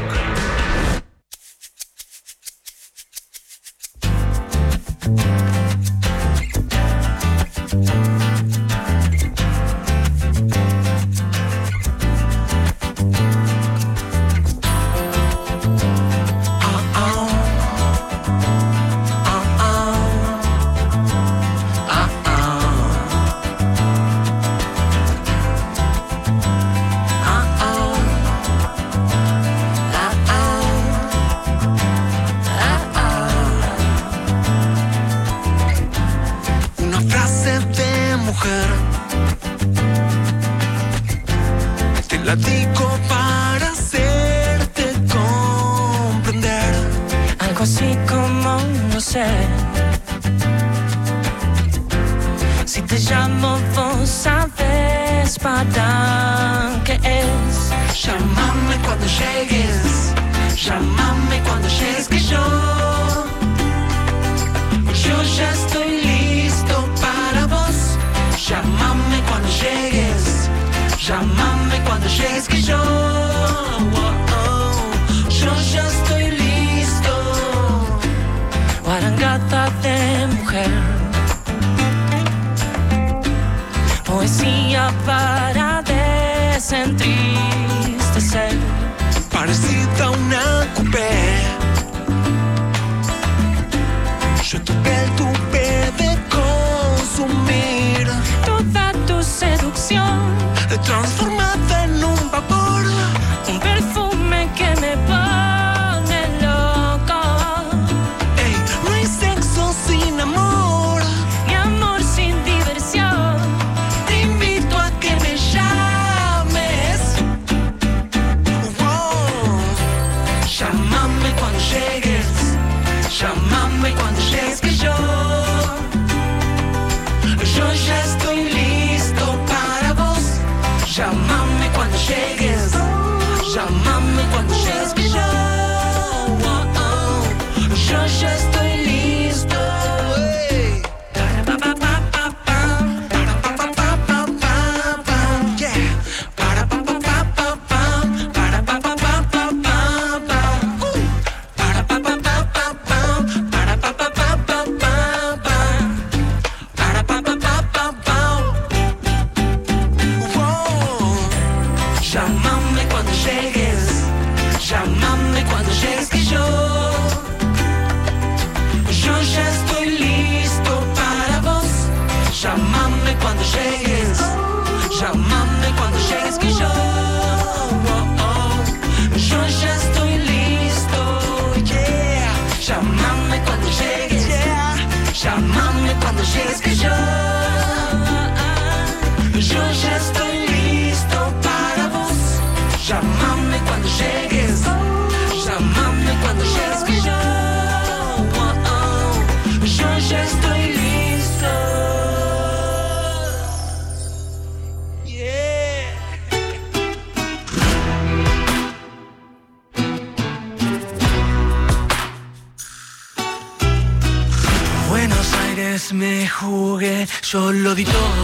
Aires me jugué, yo lo di todo,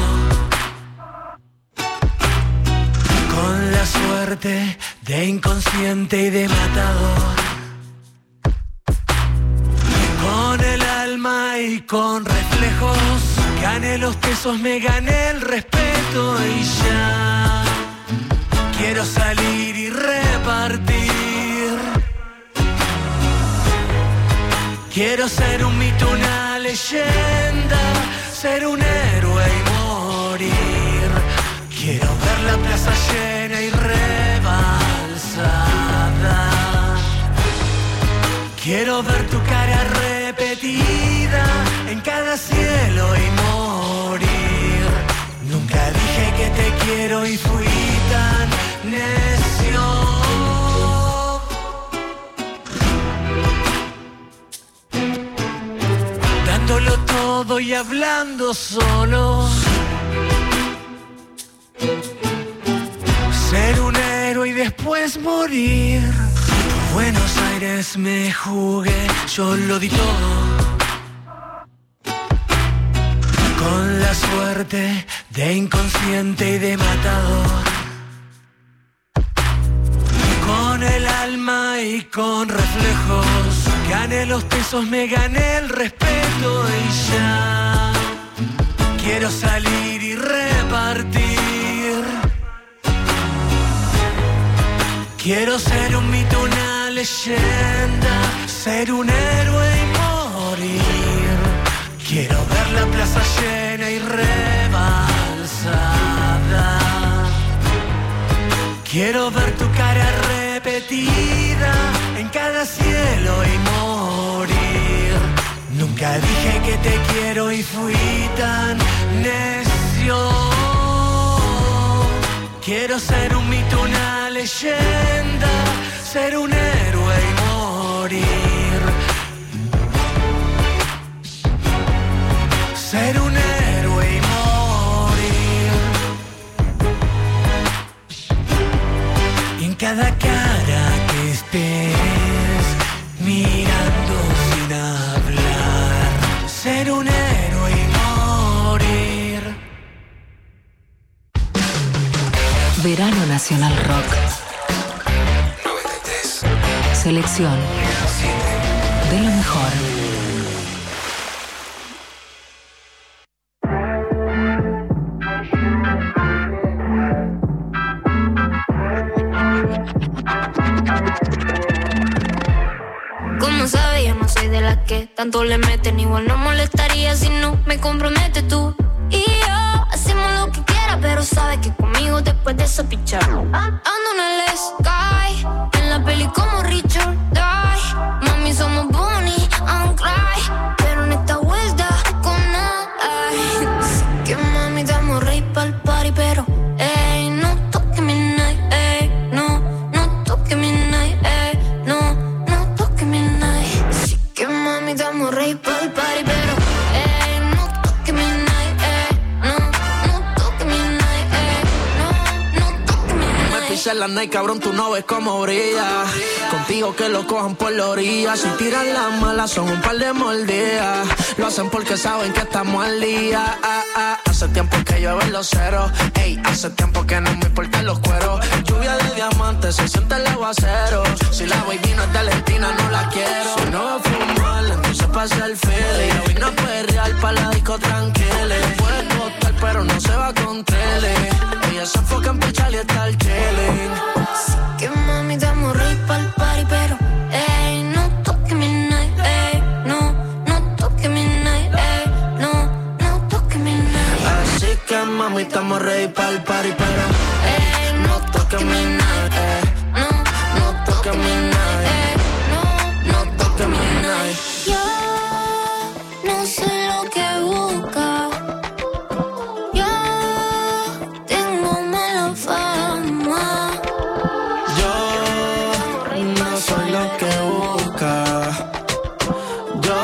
con la suerte de inconsciente y de matador, con el alma y con reflejos. Gané los pesos, me gané el respeto y ya quiero salir y repartir. Quiero ser un mito, una leyenda, ser un héroe y morir. Quiero ver la plaza llena y rebalsada. Quiero ver tu cara repetida en cada cielo y morir. Nunca dije que te quiero y fui tan necio. Dándolo todo y hablando solo. Ser un héroe y después morir. Buenos Aires me jugué, yo lo di todo, con la suerte de inconsciente y de matador, con el alma y con reflejos. Gané los pesos, me gané el respeto y ya quiero salir y repartir. Quiero ser un mito, una leyenda, ser un héroe y morir. Quiero ver la plaza llena y rebalsada. Quiero ver tu cara repetida en cada cielo y morir. Nunca dije que te quiero y fui tan necio. Quiero ser un mito, una leyenda, ser un héroe y morir. Ser un héroe y morir. Y en cada cara que estés mirando sin hablar, ser un héroe y morir. Verano Nacional Rock. 93. Selección de lo mejor. Como sabes, yo no soy de las que tanto le meten. Igual no molestaría si no me comprometes tú y yo. Hacemos lo que quieras, pero sabes que conmigo después de eso pichar. Ando en el sky, en la peli como Richard Die. Mami, somos Bonnie and Clyde, pero en esta vuelta con nada. Así que mami, damos rey pa'l party, pero ey, no toque mi night, ey, no, no toque mi night, ey, no, no toque mi night. Así que mami, damos rey pa'l party, pero ey, no toque mi night, ey, no, no toque mi night, ey, no, no toque mi night. Me pisé la night, cabrón, tú no ves cómo brilla. Contigo que lo cojan por la orilla. Si tiran las malas son un par de mordidas. Lo hacen porque saben que estamos al día. Hace tiempo que llueve en los ceros. Ey, hace tiempo que no me importan los cueros. Lluvia de diamantes, se siente el aguacero. Si la baby no es de Argentina, no la quiero. Si no va a fumar, entonces pasa el feeling. Hoy no puede real pa' la disco tranquila. Puede costar, pero no se va con tele. Ella se enfoca en pichar y estar chilling. Así que mami, damos rey pa'l party, pero ey, no toque mi night, ey, no, no toque mi night, ey, no, no toque mi night. Así que mami, estamos ready pa'l party, pero ey, no toque mi night, ey, no, no toque mi night, ey, no, no toque mi night. yo no sé lo que busca, yo tengo mala fama. Yo no soy lo que busca. Yo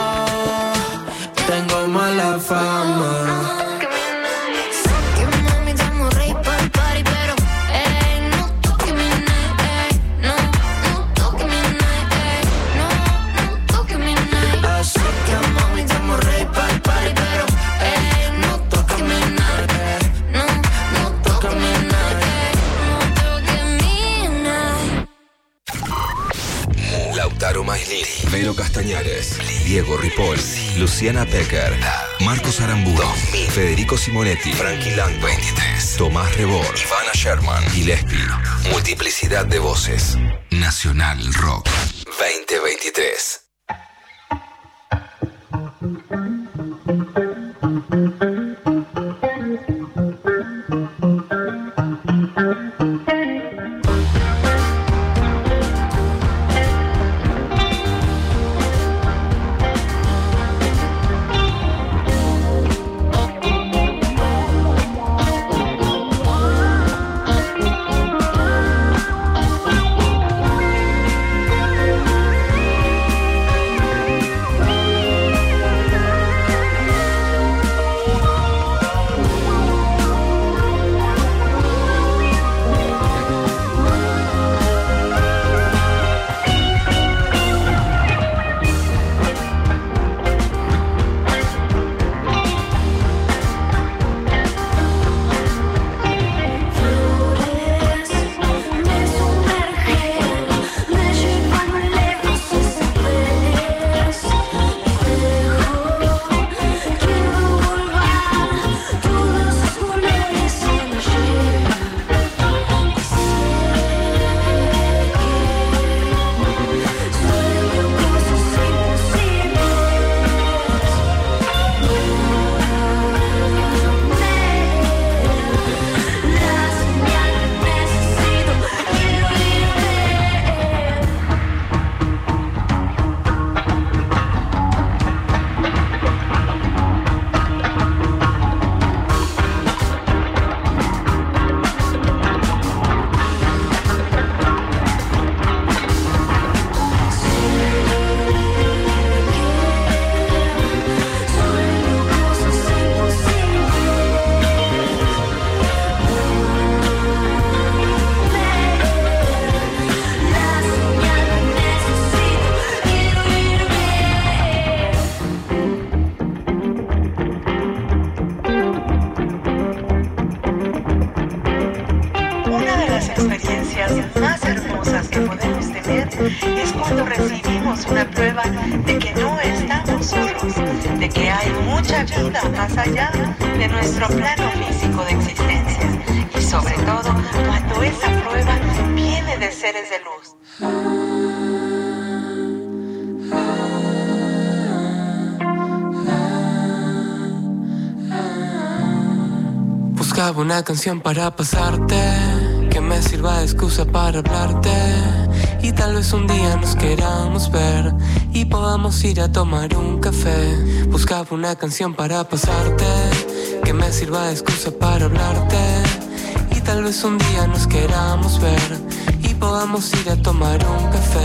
tengo mala fama. Que mami, damos rey pa'l party, pero ey, no toque mi night, ey, no, no toque mi night, ey, no, no toque mi night. Así que mami, estamos ready pa'l party, pero Castañares, Diego Ripoll, Luciana Pecker, Marcos Aramburu, Federico Simonetti, Frankie Lang 23, Tomás Rebor, Ivana Sherman, Gillespie. Multiplicidad de voces. Nacional Rock 2023. Una canción para pasarte, que me sirva de excusa para hablarte. Y tal vez un día nos queramos ver y podamos ir a tomar un café. Buscaba una canción para pasarte, que me sirva de excusa para hablarte. Y tal vez un día nos queramos ver y podamos ir a tomar un café.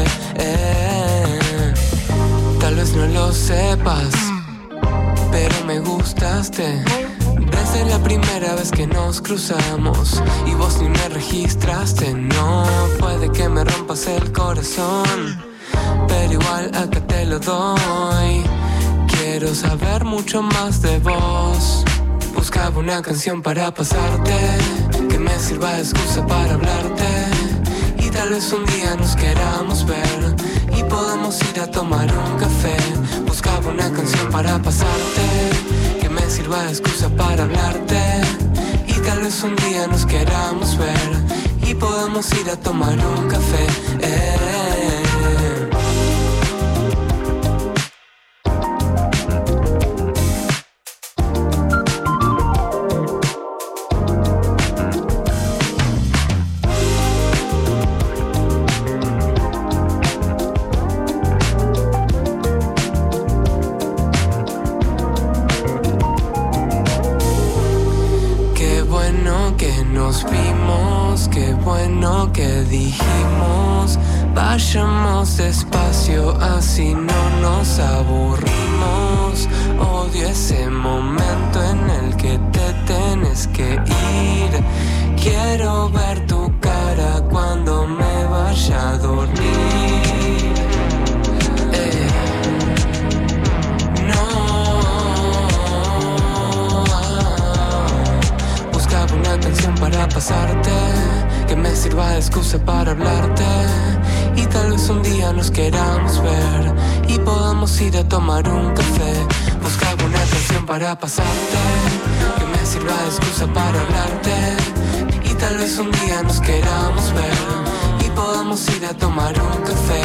Tal vez no lo sepas, pero me gustaste desde la primera vez que nos cruzamos y vos ni me registraste. No, puede que me rompas el corazón, pero igual acá te lo doy. Quiero saber mucho más de vos. Buscaba una canción para pasarte, que me sirva de excusa para hablarte. Y tal vez un día nos queramos ver y podamos ir a tomar un café. Buscaba una canción para pasarte, que me sirva de excusa para hablarte. Y tal vez un día nos queramos ver y podamos ir a tomar un café. Vayamos despacio, así no nos aburrimos. Odio ese momento en el que te tenés que ir. Quiero ver tu cara cuando me vaya a dormir. No. Buscaba una canción para pasarte, que me sirva de excusa para hablarte. Y tal vez un día nos queramos ver y podamos ir a tomar un café. Busca alguna canción para pasarte, que me sirva de excusa para hablarte. Y tal vez un día nos queramos ver y podamos ir a tomar un café.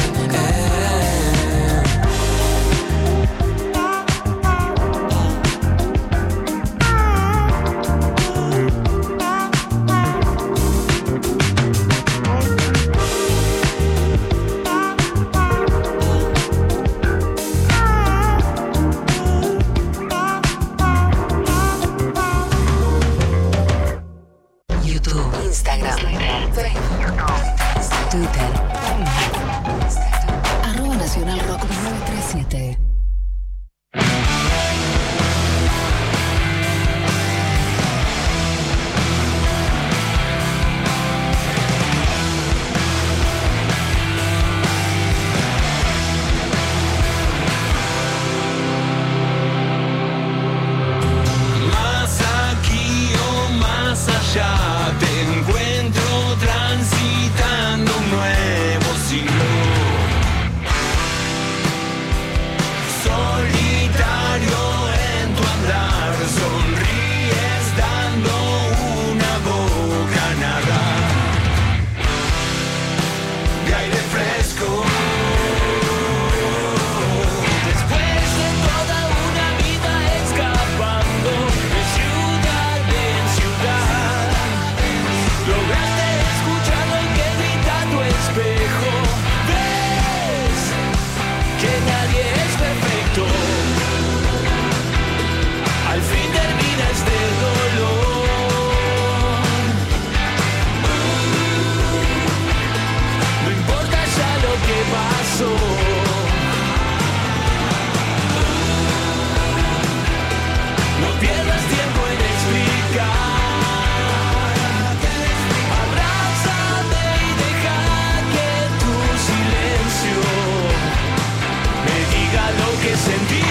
Twitter. @Nacional Rock 937. Más aquí o más allá, te encuentro transitando un nuevo siglo. Solitario en tu andar, sonríes dando una bocanada de aire fresco. Después de toda una vida escapando de ciudad en ciudad, lograste escuchar lo que grita tu espejo. Ves que nadie es perfecto. Al fin termina este dolor. No importa ya lo que pasó. No pierdas tiempo en explicar. Abrázame y deja que tu silencio me diga lo que sentís.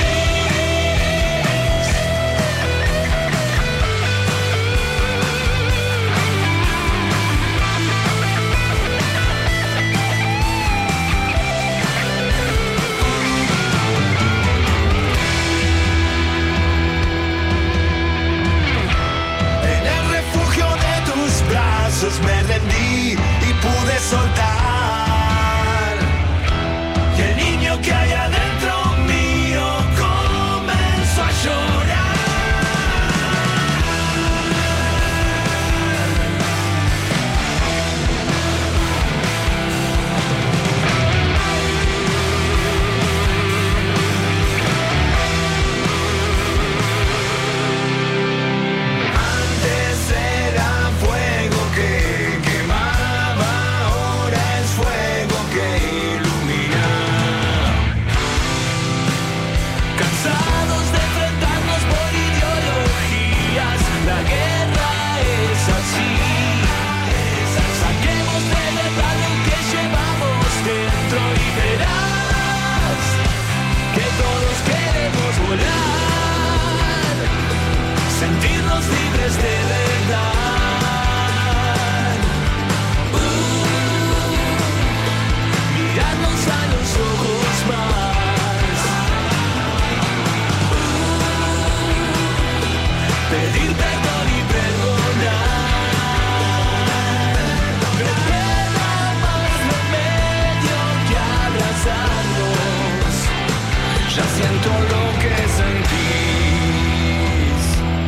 En el refugio de tus brazos me rendí y pude soltar. Y el niño que hay adentro mío comenzó a llorar. Antes era fuego que quemaba, ahora es fuego que ilumina. Cansados de enfrentarnos por ideologías, la guerra es así. Saquemos de verdad lo que llevamos dentro y verás que todos queremos volar, sentirnos libres de verdad. Mirarnos a los ojos más. Pedir perdón y perdonar. No queda más remedio que abrazarnos. Ya siento lo que sentís.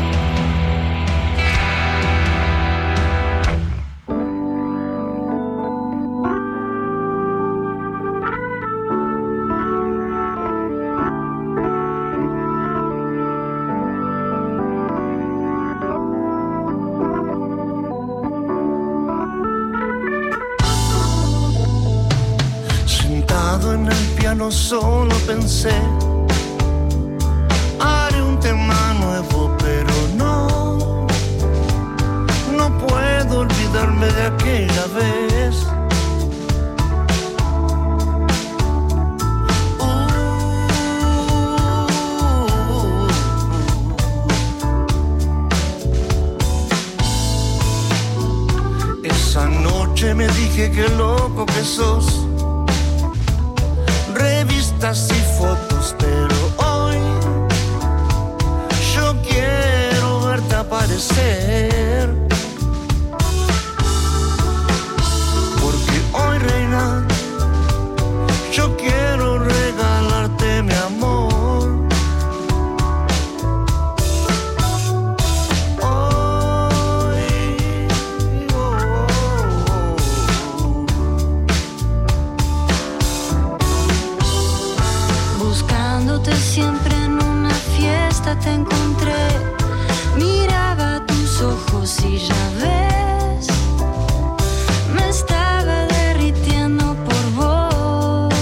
Sentado en el piano solo pensé, haré un tema nuevo, pero no puedo olvidarme de aquella vez. Esa noche me dije que loco que sos, cartas y fotos, pero hoy yo quiero verte aparecer. Porque hoy, reina, yo quiero regalarte mi amor. Siempre en una fiesta te encontré, miraba tus ojos y ya ves, me estaba derritiendo por vos,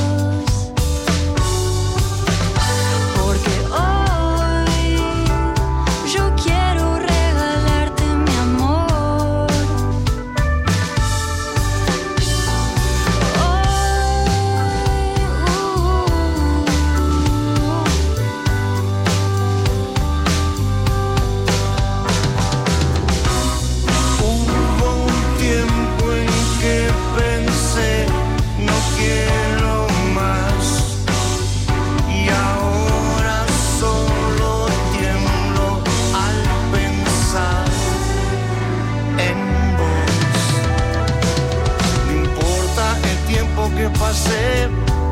porque hoy yo quiero regalarte mi amor. Pasé,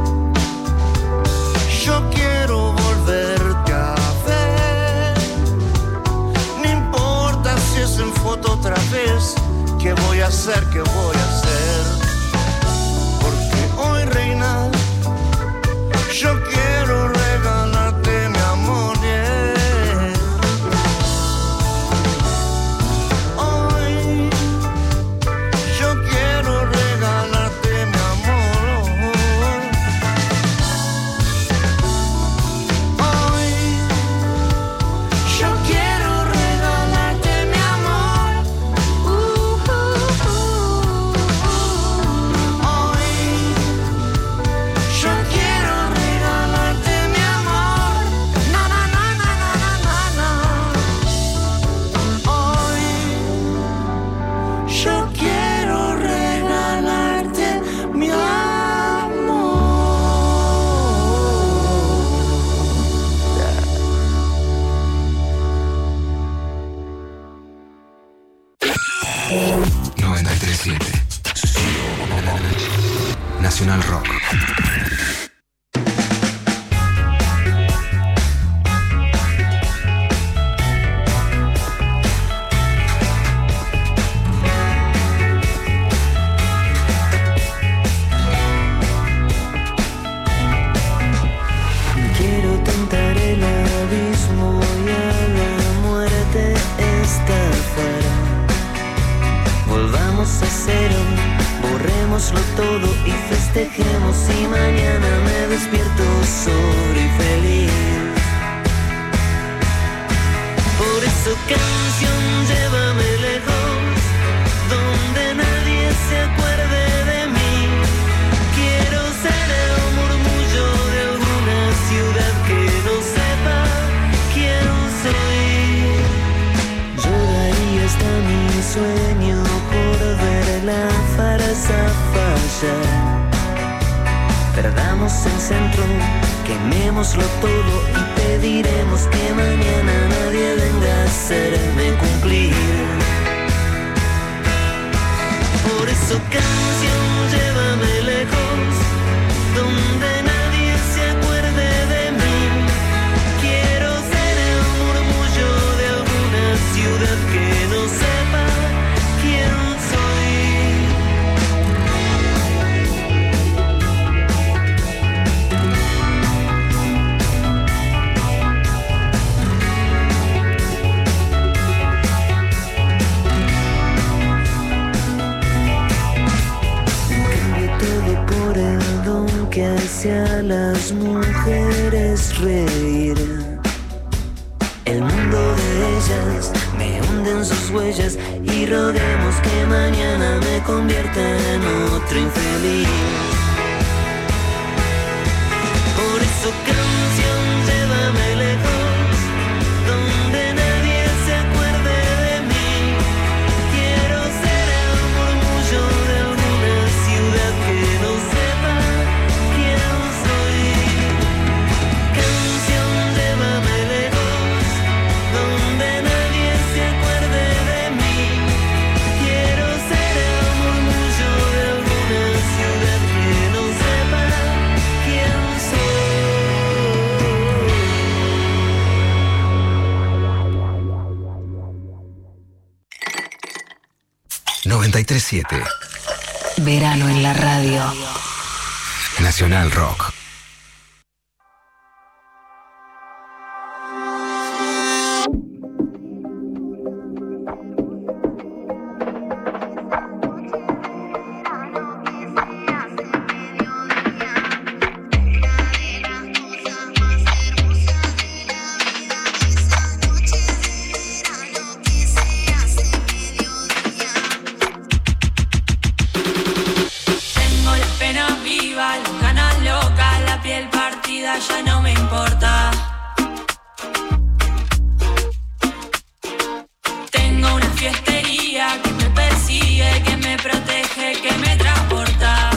yo quiero volverte a ver. No importa si es en foto otra vez. ¿Qué voy a hacer? ¿Qué voy a hacer? Porque hoy, reina, yo quiero regalarte mi amor. Yeah. Hoy yo quiero regalarte mi amor. Nacional Rock. Quiero tentar el abismo y a la muerte estafar. Volvamos a cero, borrémoslo todo y festejemos. Y mañana me despierto solo y feliz. Por eso, canción, llévame lejos, donde nadie se acuerde de mí. Quiero ser el murmullo de alguna ciudad que no sepa quién soy. Yo daría hasta mi sueño por ver la farsa fallar. Perdamos el centro, quemémoslo todo y pediremos que mañana nadie venga a hacerme cumplir. Por eso, canción, llévame lejos, donde nadie se acuerde de mí. Quiero ser el murmullo de alguna ciudad que no sepa quién soy. Que hace a las mujeres reír. El mundo de ellas me hunde en sus huellas y roguemos que mañana me convierta en otro infeliz. Por eso, canción, llévame lejos, donde nadie se acuerde de mí. Quiero ser el murmullo de alguna ciudad que no sepa quién soy. 93.7. Verano en la radio. Nacional Rock. Ya no me importa. Tengo una fiestería que me persigue, que me protege, que me transporta.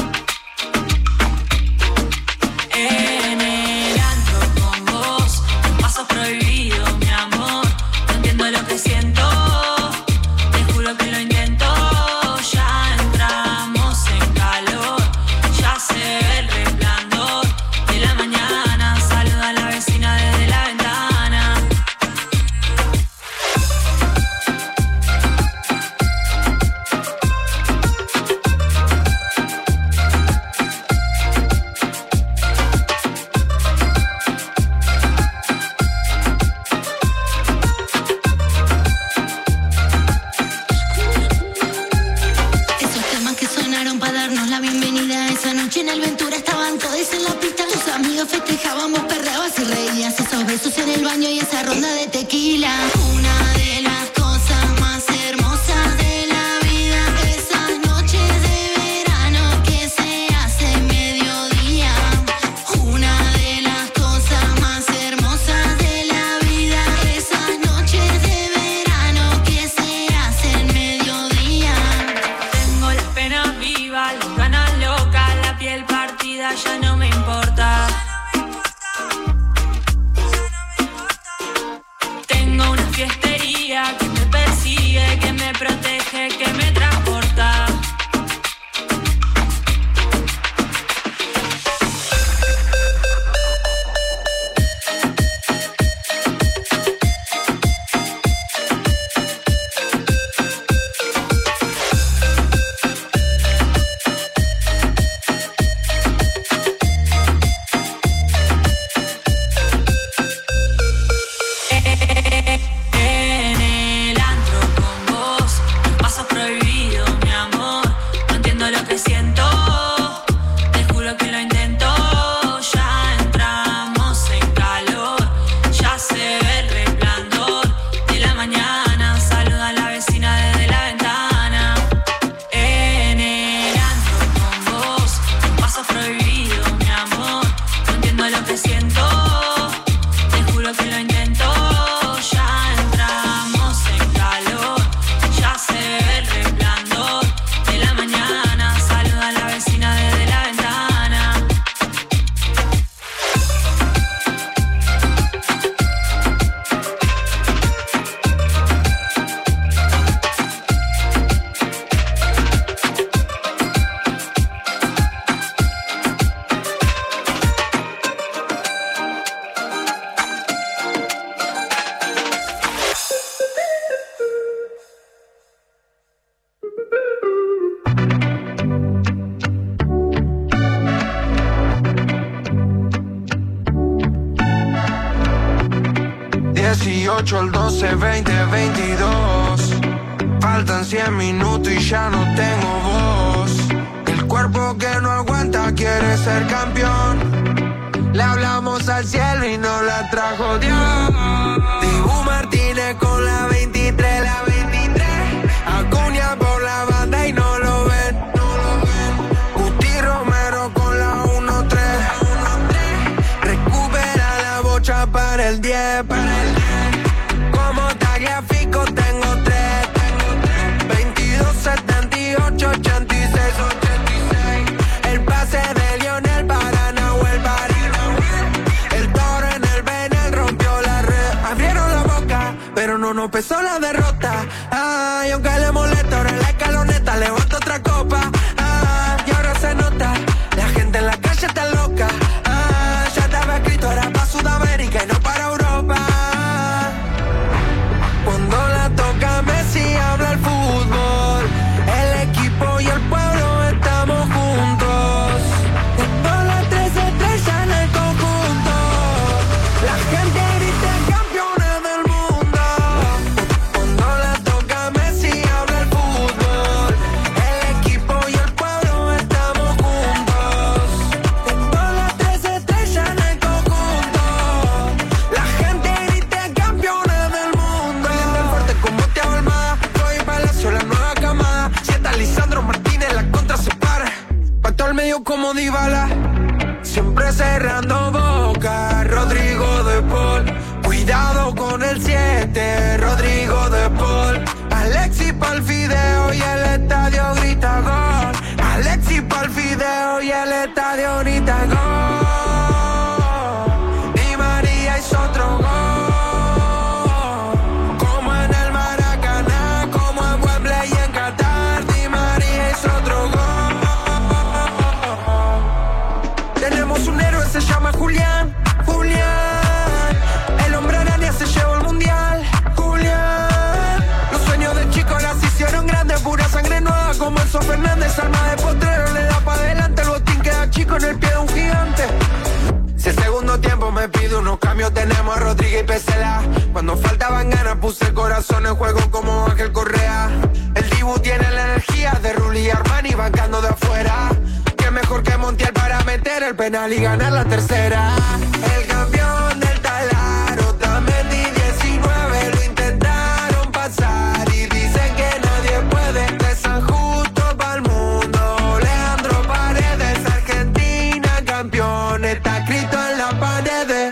En el antro con vos, pasos prohibidos, mi amor. No entiendo lo que siento, te juro que lo intento. Ya entramos en calor, ya se ve el resplandor de la mañana. Saluda a la vecina desde la ventana. Esos temas que sonaron para darnos la bienvenida. Esa noche en el Ventura estaban todos en la pista. Tus amigos festejábamos, perreabas y reías. Esos besos en el baño y esa ronda de tequila. Una de las cosas más hermosas de la vida. Esas noches de verano que se hace mediodía. Una de las cosas más hermosas de la vida. Esas noches de verano que se hacen mediodía. Tengo las penas vivas, las ganas locas, la piel partida, ya no me importa. Tengo una fiestería que me persigue, que me protege, que me transporta. En el antro con vos, pasos prohibidos, mi amor. No entiendo lo que siento, te juro que lo intento. Ya entramos en calor, ya se ve el resplandor de la mañana. Saluda a la vecina desde la ventana. En el antro con vos, pasos prohibidos, mi amor. No entiendo lo que siento, te juro que lo intento. Ya entramos en calor, ya se ve el resplandor de la mañana. Saluda a la vecina desde la ventana. El 12, 20, 22. Faltan 100 minutos y ya no tengo voz. El cuerpo que no aguanta quiere ser campeón. Le hablamos al cielo y no la trajo Dios. Dibu Martínez con la 23, la 23. Acuña por la banda y no lo ven. Guti Romero con la 1-3. Recupera la bocha para el 10, para el 10. Como Tagliafico tengo 3. 22, 78, 86, 86. El pase de Lionel para Nahuel, el toro en el Benel rompió la red. Abrieron la boca, pero no nos pesó la derrota. Ay, aunque le molesta, ahora en la escaloneta levanto otra copa. Y ahora se nota, la gente en la calle está loca. Ya estaba escrito, era para Sudamérica y no para Europa. Cuando la toca Messi habla el fútbol. gente grita campeones del mundo. Cuando la toca Messi habla el fútbol. El equipo y el pueblo estamos juntos. Tengo las 3 estrellas en el conjunto. La gente grita campeones del mundo. Valiente fuerte como Thiago Almada. Roy Palacio, la nueva camada. Si está Lisandro Martínez, la contra se para. Pacto al medio como Dybala. Siempre cerrando boca, Rodrigo de Paul. Cuidado con el 7, Rodrigo de Paul. Alexis pa'l fideo y el estadio grita gol. Alexis pa'l fideo y el estadio grita gol. Di María hizo otro gol. Como en el Maracaná, como en Wembley y en Qatar. Di María hizo otro gol. Tenemos un héroe, se llama Julián, Julián. El hombre araña se llevó el mundial, Julián. Los sueños del chico las hicieron grandes, pura sangre nueva como Enzo Fernández. Alma de potrero, le da pa' adelante, el botín queda chico en el pie de un gigante. Si el segundo tiempo me pide unos cambios, tenemos a Rodríguez y Pesela. Cuando faltaban ganas puse el corazón en juego como Ángel Correa. El Dibu tiene la energía de Rulli y Armani bancando de afuera. Qué mejor que Montiel para meter el penal y ganar la tercera. El campeón del Talar, Otamendi 19, lo intentaron pasar y dicen que nadie puede. De San Justo pa'l mundo, Leandro Paredes, Argentina campeón, está escrito en la pared.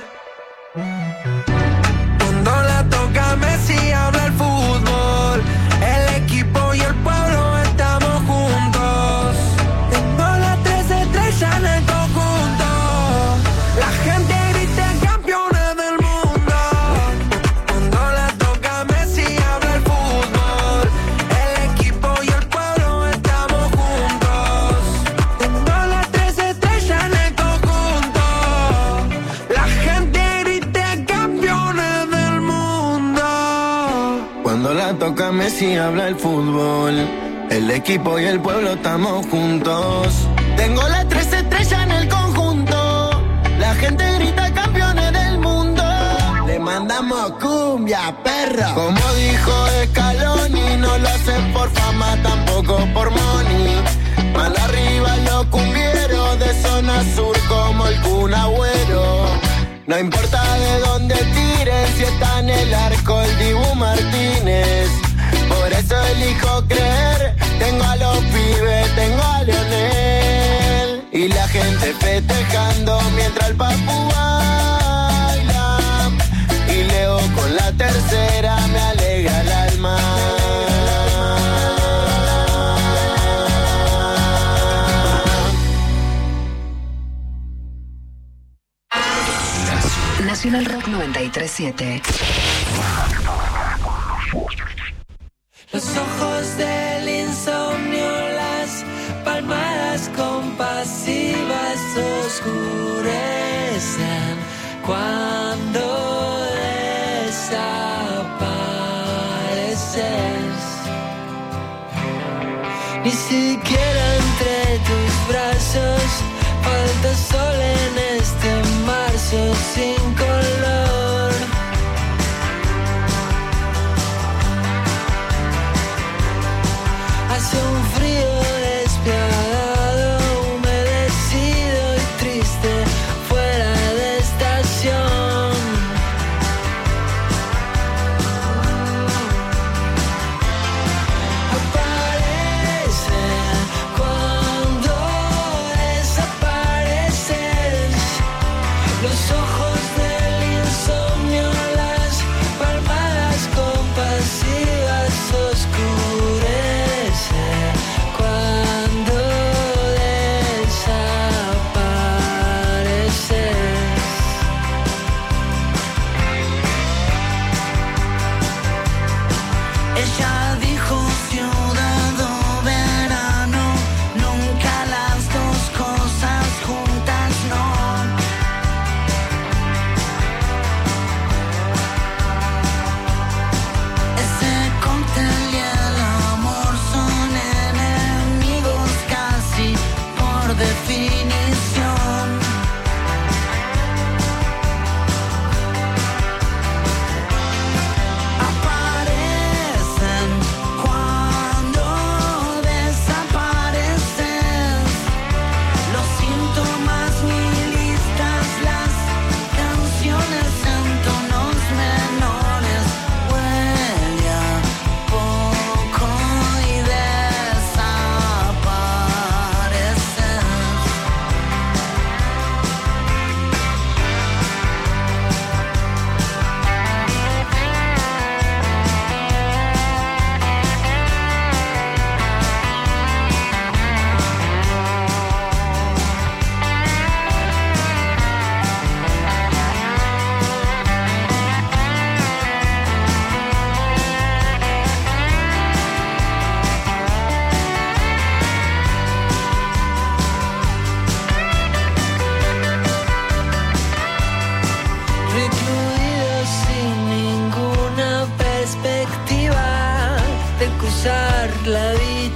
Cuando la toca Messi habla el fútbol, el equipo y el pueblo estamos juntos. Tengo las 3 estrellas en el conjunto. La gente grita campeones del mundo. Cuando la toca Messi habla el fútbol, el equipo y el pueblo estamos juntos. Tengo las 3 estrellas en el conjunto. La gente grita campeones del mundo. Cuando la toca Messi habla el fútbol. El equipo y el pueblo estamos juntos. Tengo las 3 estrellas en el conjunto. La gente grita campeones del mundo. Le mandamos cumbia, perra. Como dijo Scaloni, no lo hacen por fama, tampoco por money. Mal arriba los cumbieros de zona sur como el Kun Agüero. No importa de dónde tiren, si está en el arco el Dibu Martínez. Por eso elijo creer, tengo a los pibes, tengo a Lionel. Y la gente festejando mientras el papu baila. Y Leo con la tercera me alegra el alma. Nacional Rock 93.7. Los ojos del insomnio, las palmadas compasivas oscurecen cuando desapareces. Ni siquiera entre tus brazos falta sol en este marzo sin color. Hace un frío despiadado, humedecido y triste, fuera de estación. Aparecen cuando desapareces los ojos del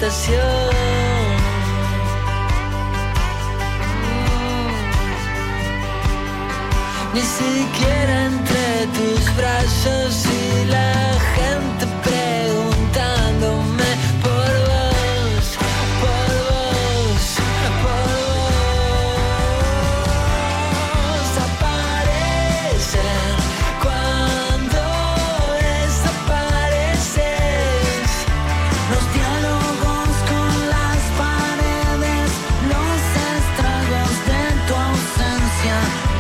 habitación. Ni siquiera entre tus brazos y la gente preguntándome por vos, por vos, por vos. Aparecen cuando desapareces. Los diálogos con las paredes, los estragos de tu ausencia.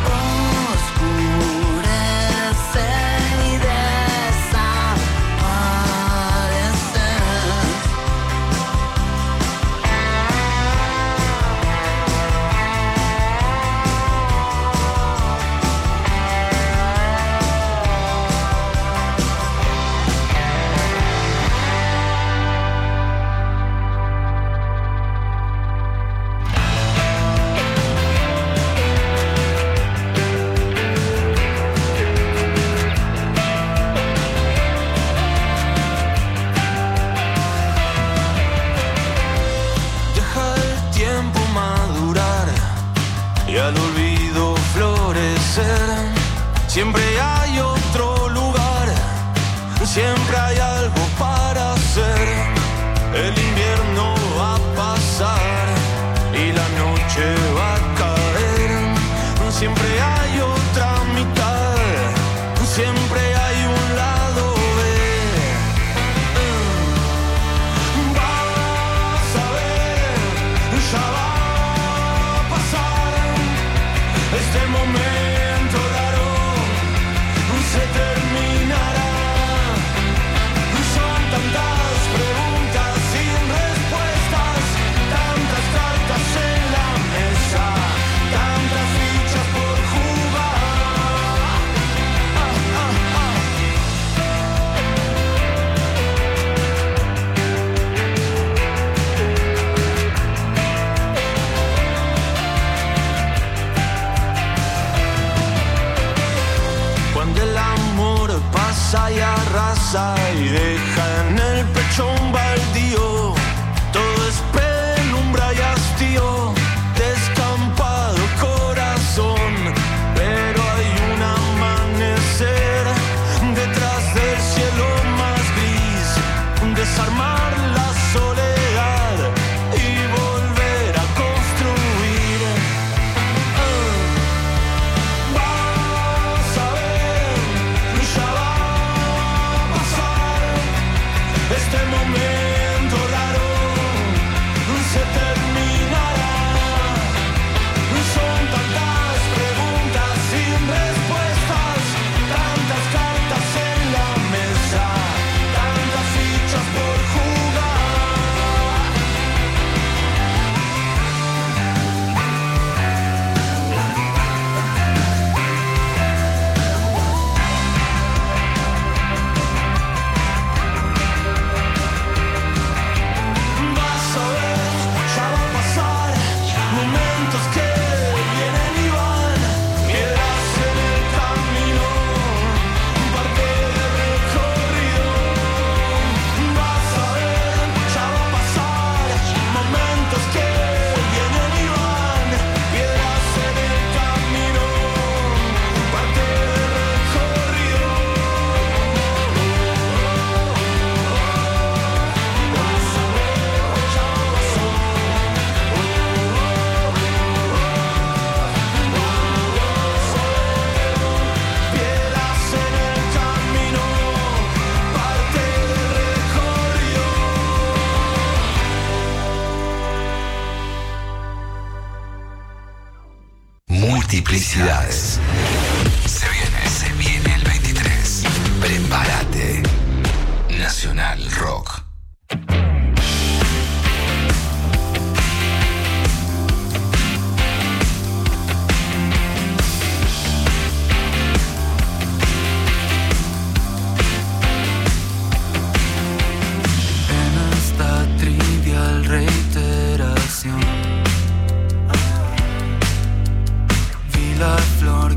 Siempre hay otro lugar, siempre hay algo para hacer. El invierno va a pasar y la noche va a caer. Siempre hay otra mitad, siempre hay un lado B. Vas a ver, ya va a pasar este momento raro. Se terminará. Son tantas preguntas sin respuestas, tantas cartas en la mesa, tantas fichas por jugar. Cuando el amor pasa y arrasa y deja en el pecho un baldío, todo es penumbra y hastío, descampado corazón, pero hay un amanecer detrás del cielo más gris, desarmar la soledad y volver a construir. Vas a ver, ya va a pasar este momento raro, se terminará. Son tantas preguntas sin respuestas, tantas cartas en la mesa, tantas fichas por jugar. Vas a ver, ya va a pasar, momentos que vienen y van, piedras en el camino, parte del recorrido. Vas a ver, ya va a pasar, momentos que vienen y van, piedras en el camino, parte del recorrido. Vas a ver, ya va a pasar. Piedras en el camino, parte del recorrido. Multiplicidades. Se viene el 23. Prepárate. Nacional Rock. En esta trivial reiteración vi la flor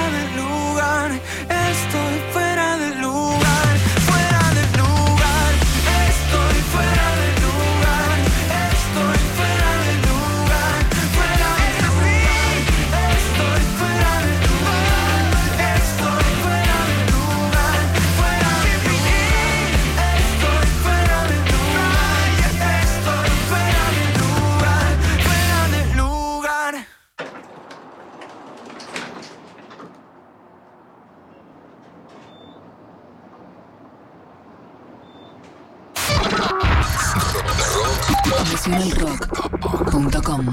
fuera del lugar, estoy fuera del lugar, fuera del lugar, estoy fuera del lugar, estoy fuera del lugar, fuera del lugar, estoy fuera del lugar, estoy fuera del lugar, fuera del lugar, estoy fuera del lugar, estoy fuera del lugar, fuera del lugar. nacionalrock.com.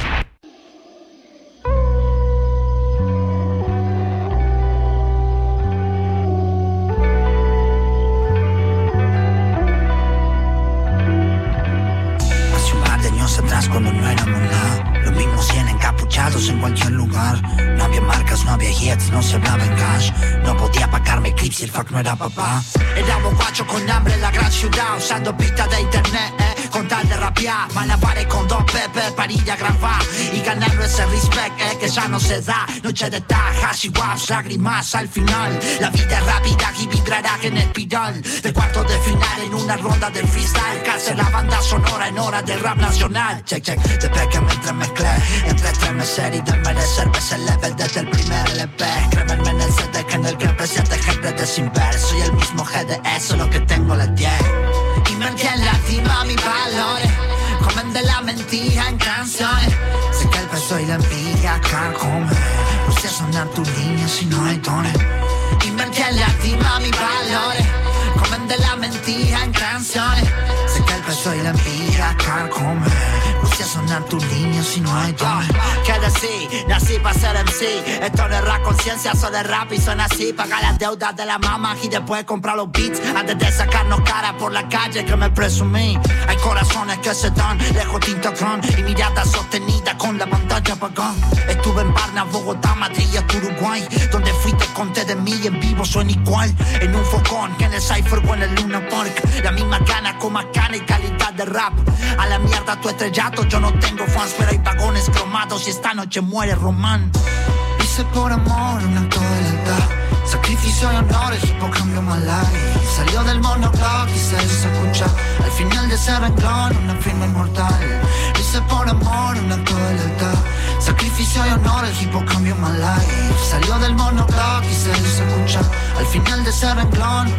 Hace un par de años atrás cuando no éramos nada, los mismos 100 encapuchados en cualquier lugar. No había marcas, no había hits, no se hablaba en cash. No podía pagarme clips y el fuck no era papá. Éramos guachos con hambre en la gran ciudad, usando pistas de internet, con tal de rapear. Malabares con 2 pepe, parilla grabar y ganarlo ese respect, que ya no se da. Noche de tajas y guaps, lágrimas al final. La vida es rápida y vibrará en espiral. De cuartos de final en una ronda del freestyle. Cárcel la banda sonora en hora del rap nacional. Check, check, desde que me entremezclé entre estremecer y desmerecer. Ves el level desde el primer LP. Crémenme en el CD que en el que presente gente desinverso. Soy el mismo GDS, solo que tengo las 10. Y me entiende lastima mis valores. Comen de la mentira en canciones. Sé que el peso y la envidia carcomen. No sé sonar tus líneas si no hay dones. Y me entiende lastima mis valores. Comen de la mentira en canciones. Sé que el peso y la envidia carcomen. No sé sonar tus líneas si no hay dones. Que decir, nací para ser MC. Esto no es rap conciencia, solo es rap y suena así. Pagar las deudas de la mamá y después comprar los beats. Antes de sacarnos cara por la calle que me presumí. Hay corazones que se dan lejos de Instagram y mirada sostenida con la pantalla apagada. Estuve en Varna, Bogotá, Madrid y hasta Uruguay, donde fui te conté de mí en vivo suena igual. En un focón, que en el Cypher o en el Luna Park. La misma gana con más gana y calidad de rap. A la mierda tu estrellato, yo no tengo fans, pero hay vagones cromados y esta noche muere Román. Hice por amor un acto de lealtad, sacrificio y honor, el hip hop cambió my life. Salió del monoblock y se hizo escuchar. Al final de ese renglón una firma inmortal. Hice por amor un acto de lealtad, sacrificio y honor, el hip hop cambió my life. Salió del monoblock y se hizo escuchar. Al final de ese renglón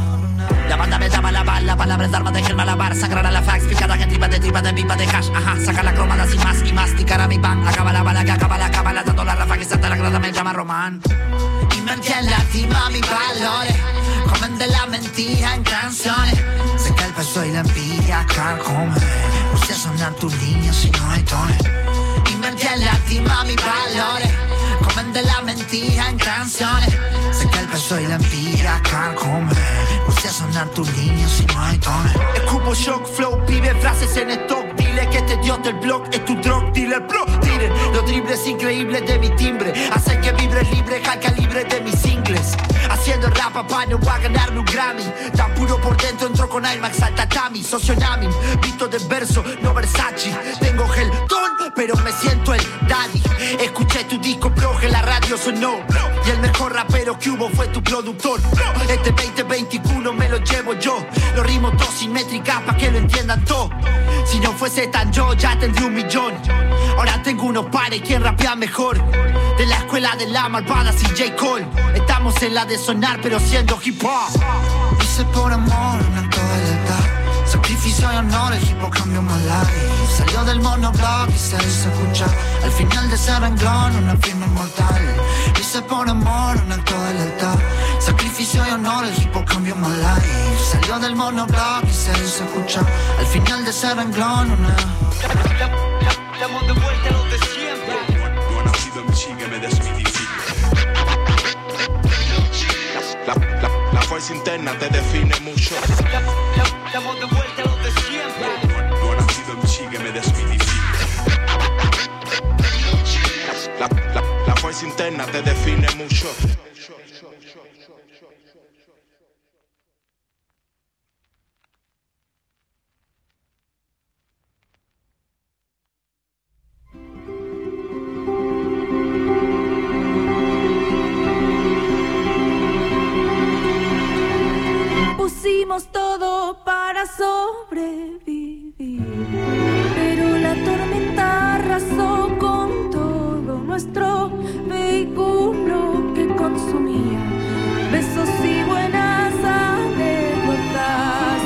la banda me daba la bala, palabras de armas de gel malabar. Sangrar a la fax, picada en tripa de pipa de hash. Ajá, saca la cromada sin más y masticar a mi pan. Acaba la bala que acaba la cábala, dando la rafa que salta la grada me llama Román. Y me entiende lastima mis valores. Comen de la mentira en canciones. Sé que el peso y la envidia carcomen. No sé sonar tus líneas si no hay tones. Y me entiende lastima mis valores. Comen de la mentira en canciones. Sé que el peso y la envidia carcomen. No sé sonar tus líneas si no hay tones. Escupo shock flow, pibe frases en stock. Dile que este dios del blog es tu drug dealer, bro. Tiren los dribles increíbles de mi timbre. Hacen que vibres libre al calibre de mis singles. Haciendo rap, papá, no va a ganarme un Grammy. Tan puro por dentro, entro con IMAX al tatami. Socionami, visto de verso, no Versace. Tengo gel ton, pero me siento el daddy. Escuché tu disco, bro, que la radio sonó. Y el mejor rapero que hubo fue tu productor. Este 2021 me lo llevo yo. Los ritmos dos simétricas pa' que lo entiendan todo. Si no fuese tan yo, ya tendría 1 millón. Ahora tengo unos pares, ¿quién rapea mejor? De la escuela de la malvada sin J. Cole. Estamos en la de sonar, pero siendo hip hop. Hice por amor un acto de lealtad, sacrificio y honor, el hip hop cambió my life. Salió del monoblock y se hizo escuchar. Al final de ese renglón una firma inmortal. Hice por amor un acto de lealtad, sacrificio y honor, el hip hop cambió my life. Salió del monoblock y se hizo escuchar. Al final de ese renglón una... Estamos de vuelta a los de siempre. No ha nacido en Chile que me desmitifique. La fuerza interna te define mucho. Estamos de vuelta a los de siempre. No ha nacido en Chile que me desmitifique. La fuerza interna te define mucho. sobrevivir. Pero la tormenta arrasó con todo nuestro vehículo que consumía besos y buenas anécdotas.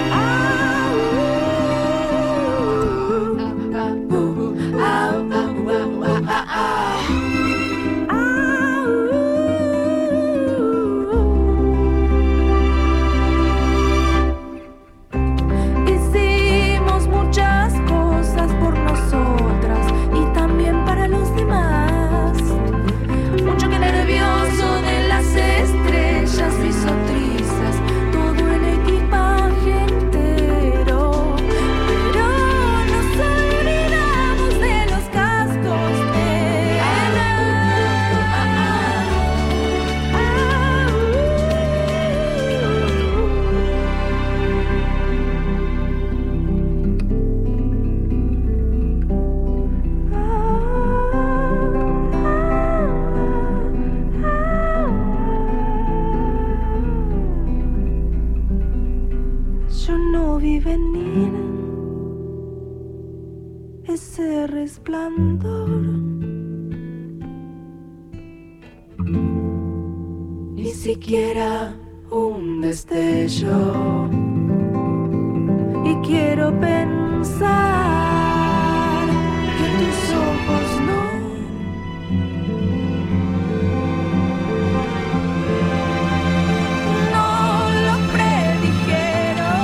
Hicimos muchas cosas por nosotras y también para los demás. Mucho que nervioso de las estrellas hizo trizas todo el equipaje entero. Pero nos olvidamos de los cascos yo no vi venir ese resplandor, ni siquiera un destello. Y quiero pensar que tus ojos no lo predijeron.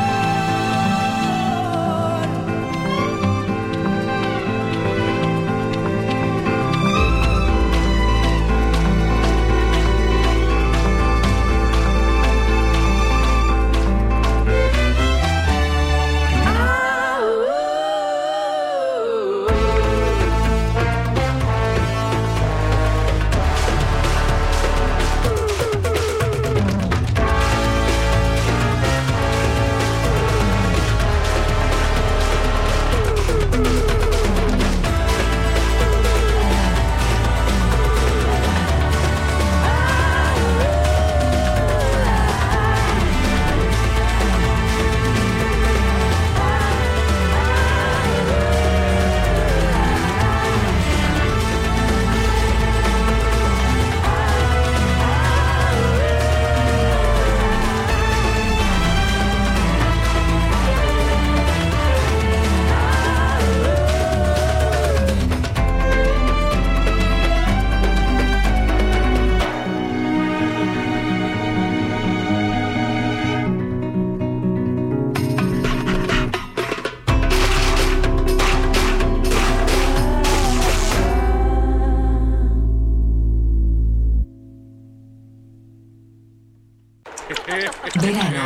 Verano.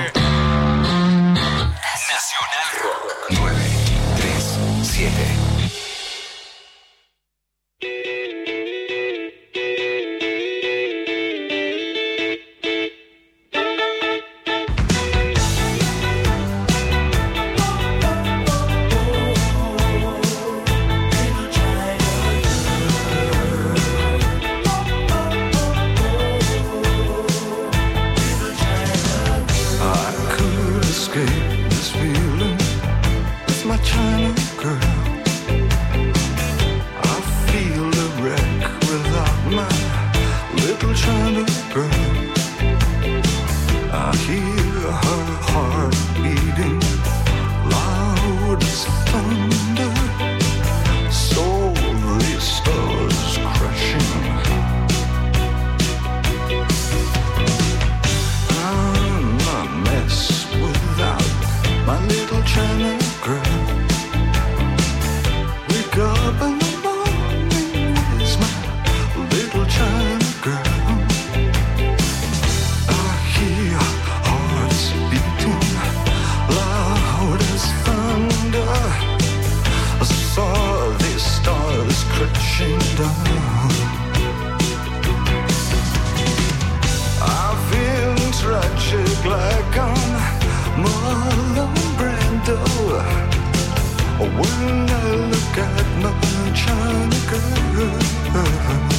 Nacional Rock 937. Like on Marlon Brando. When I look at my China girl,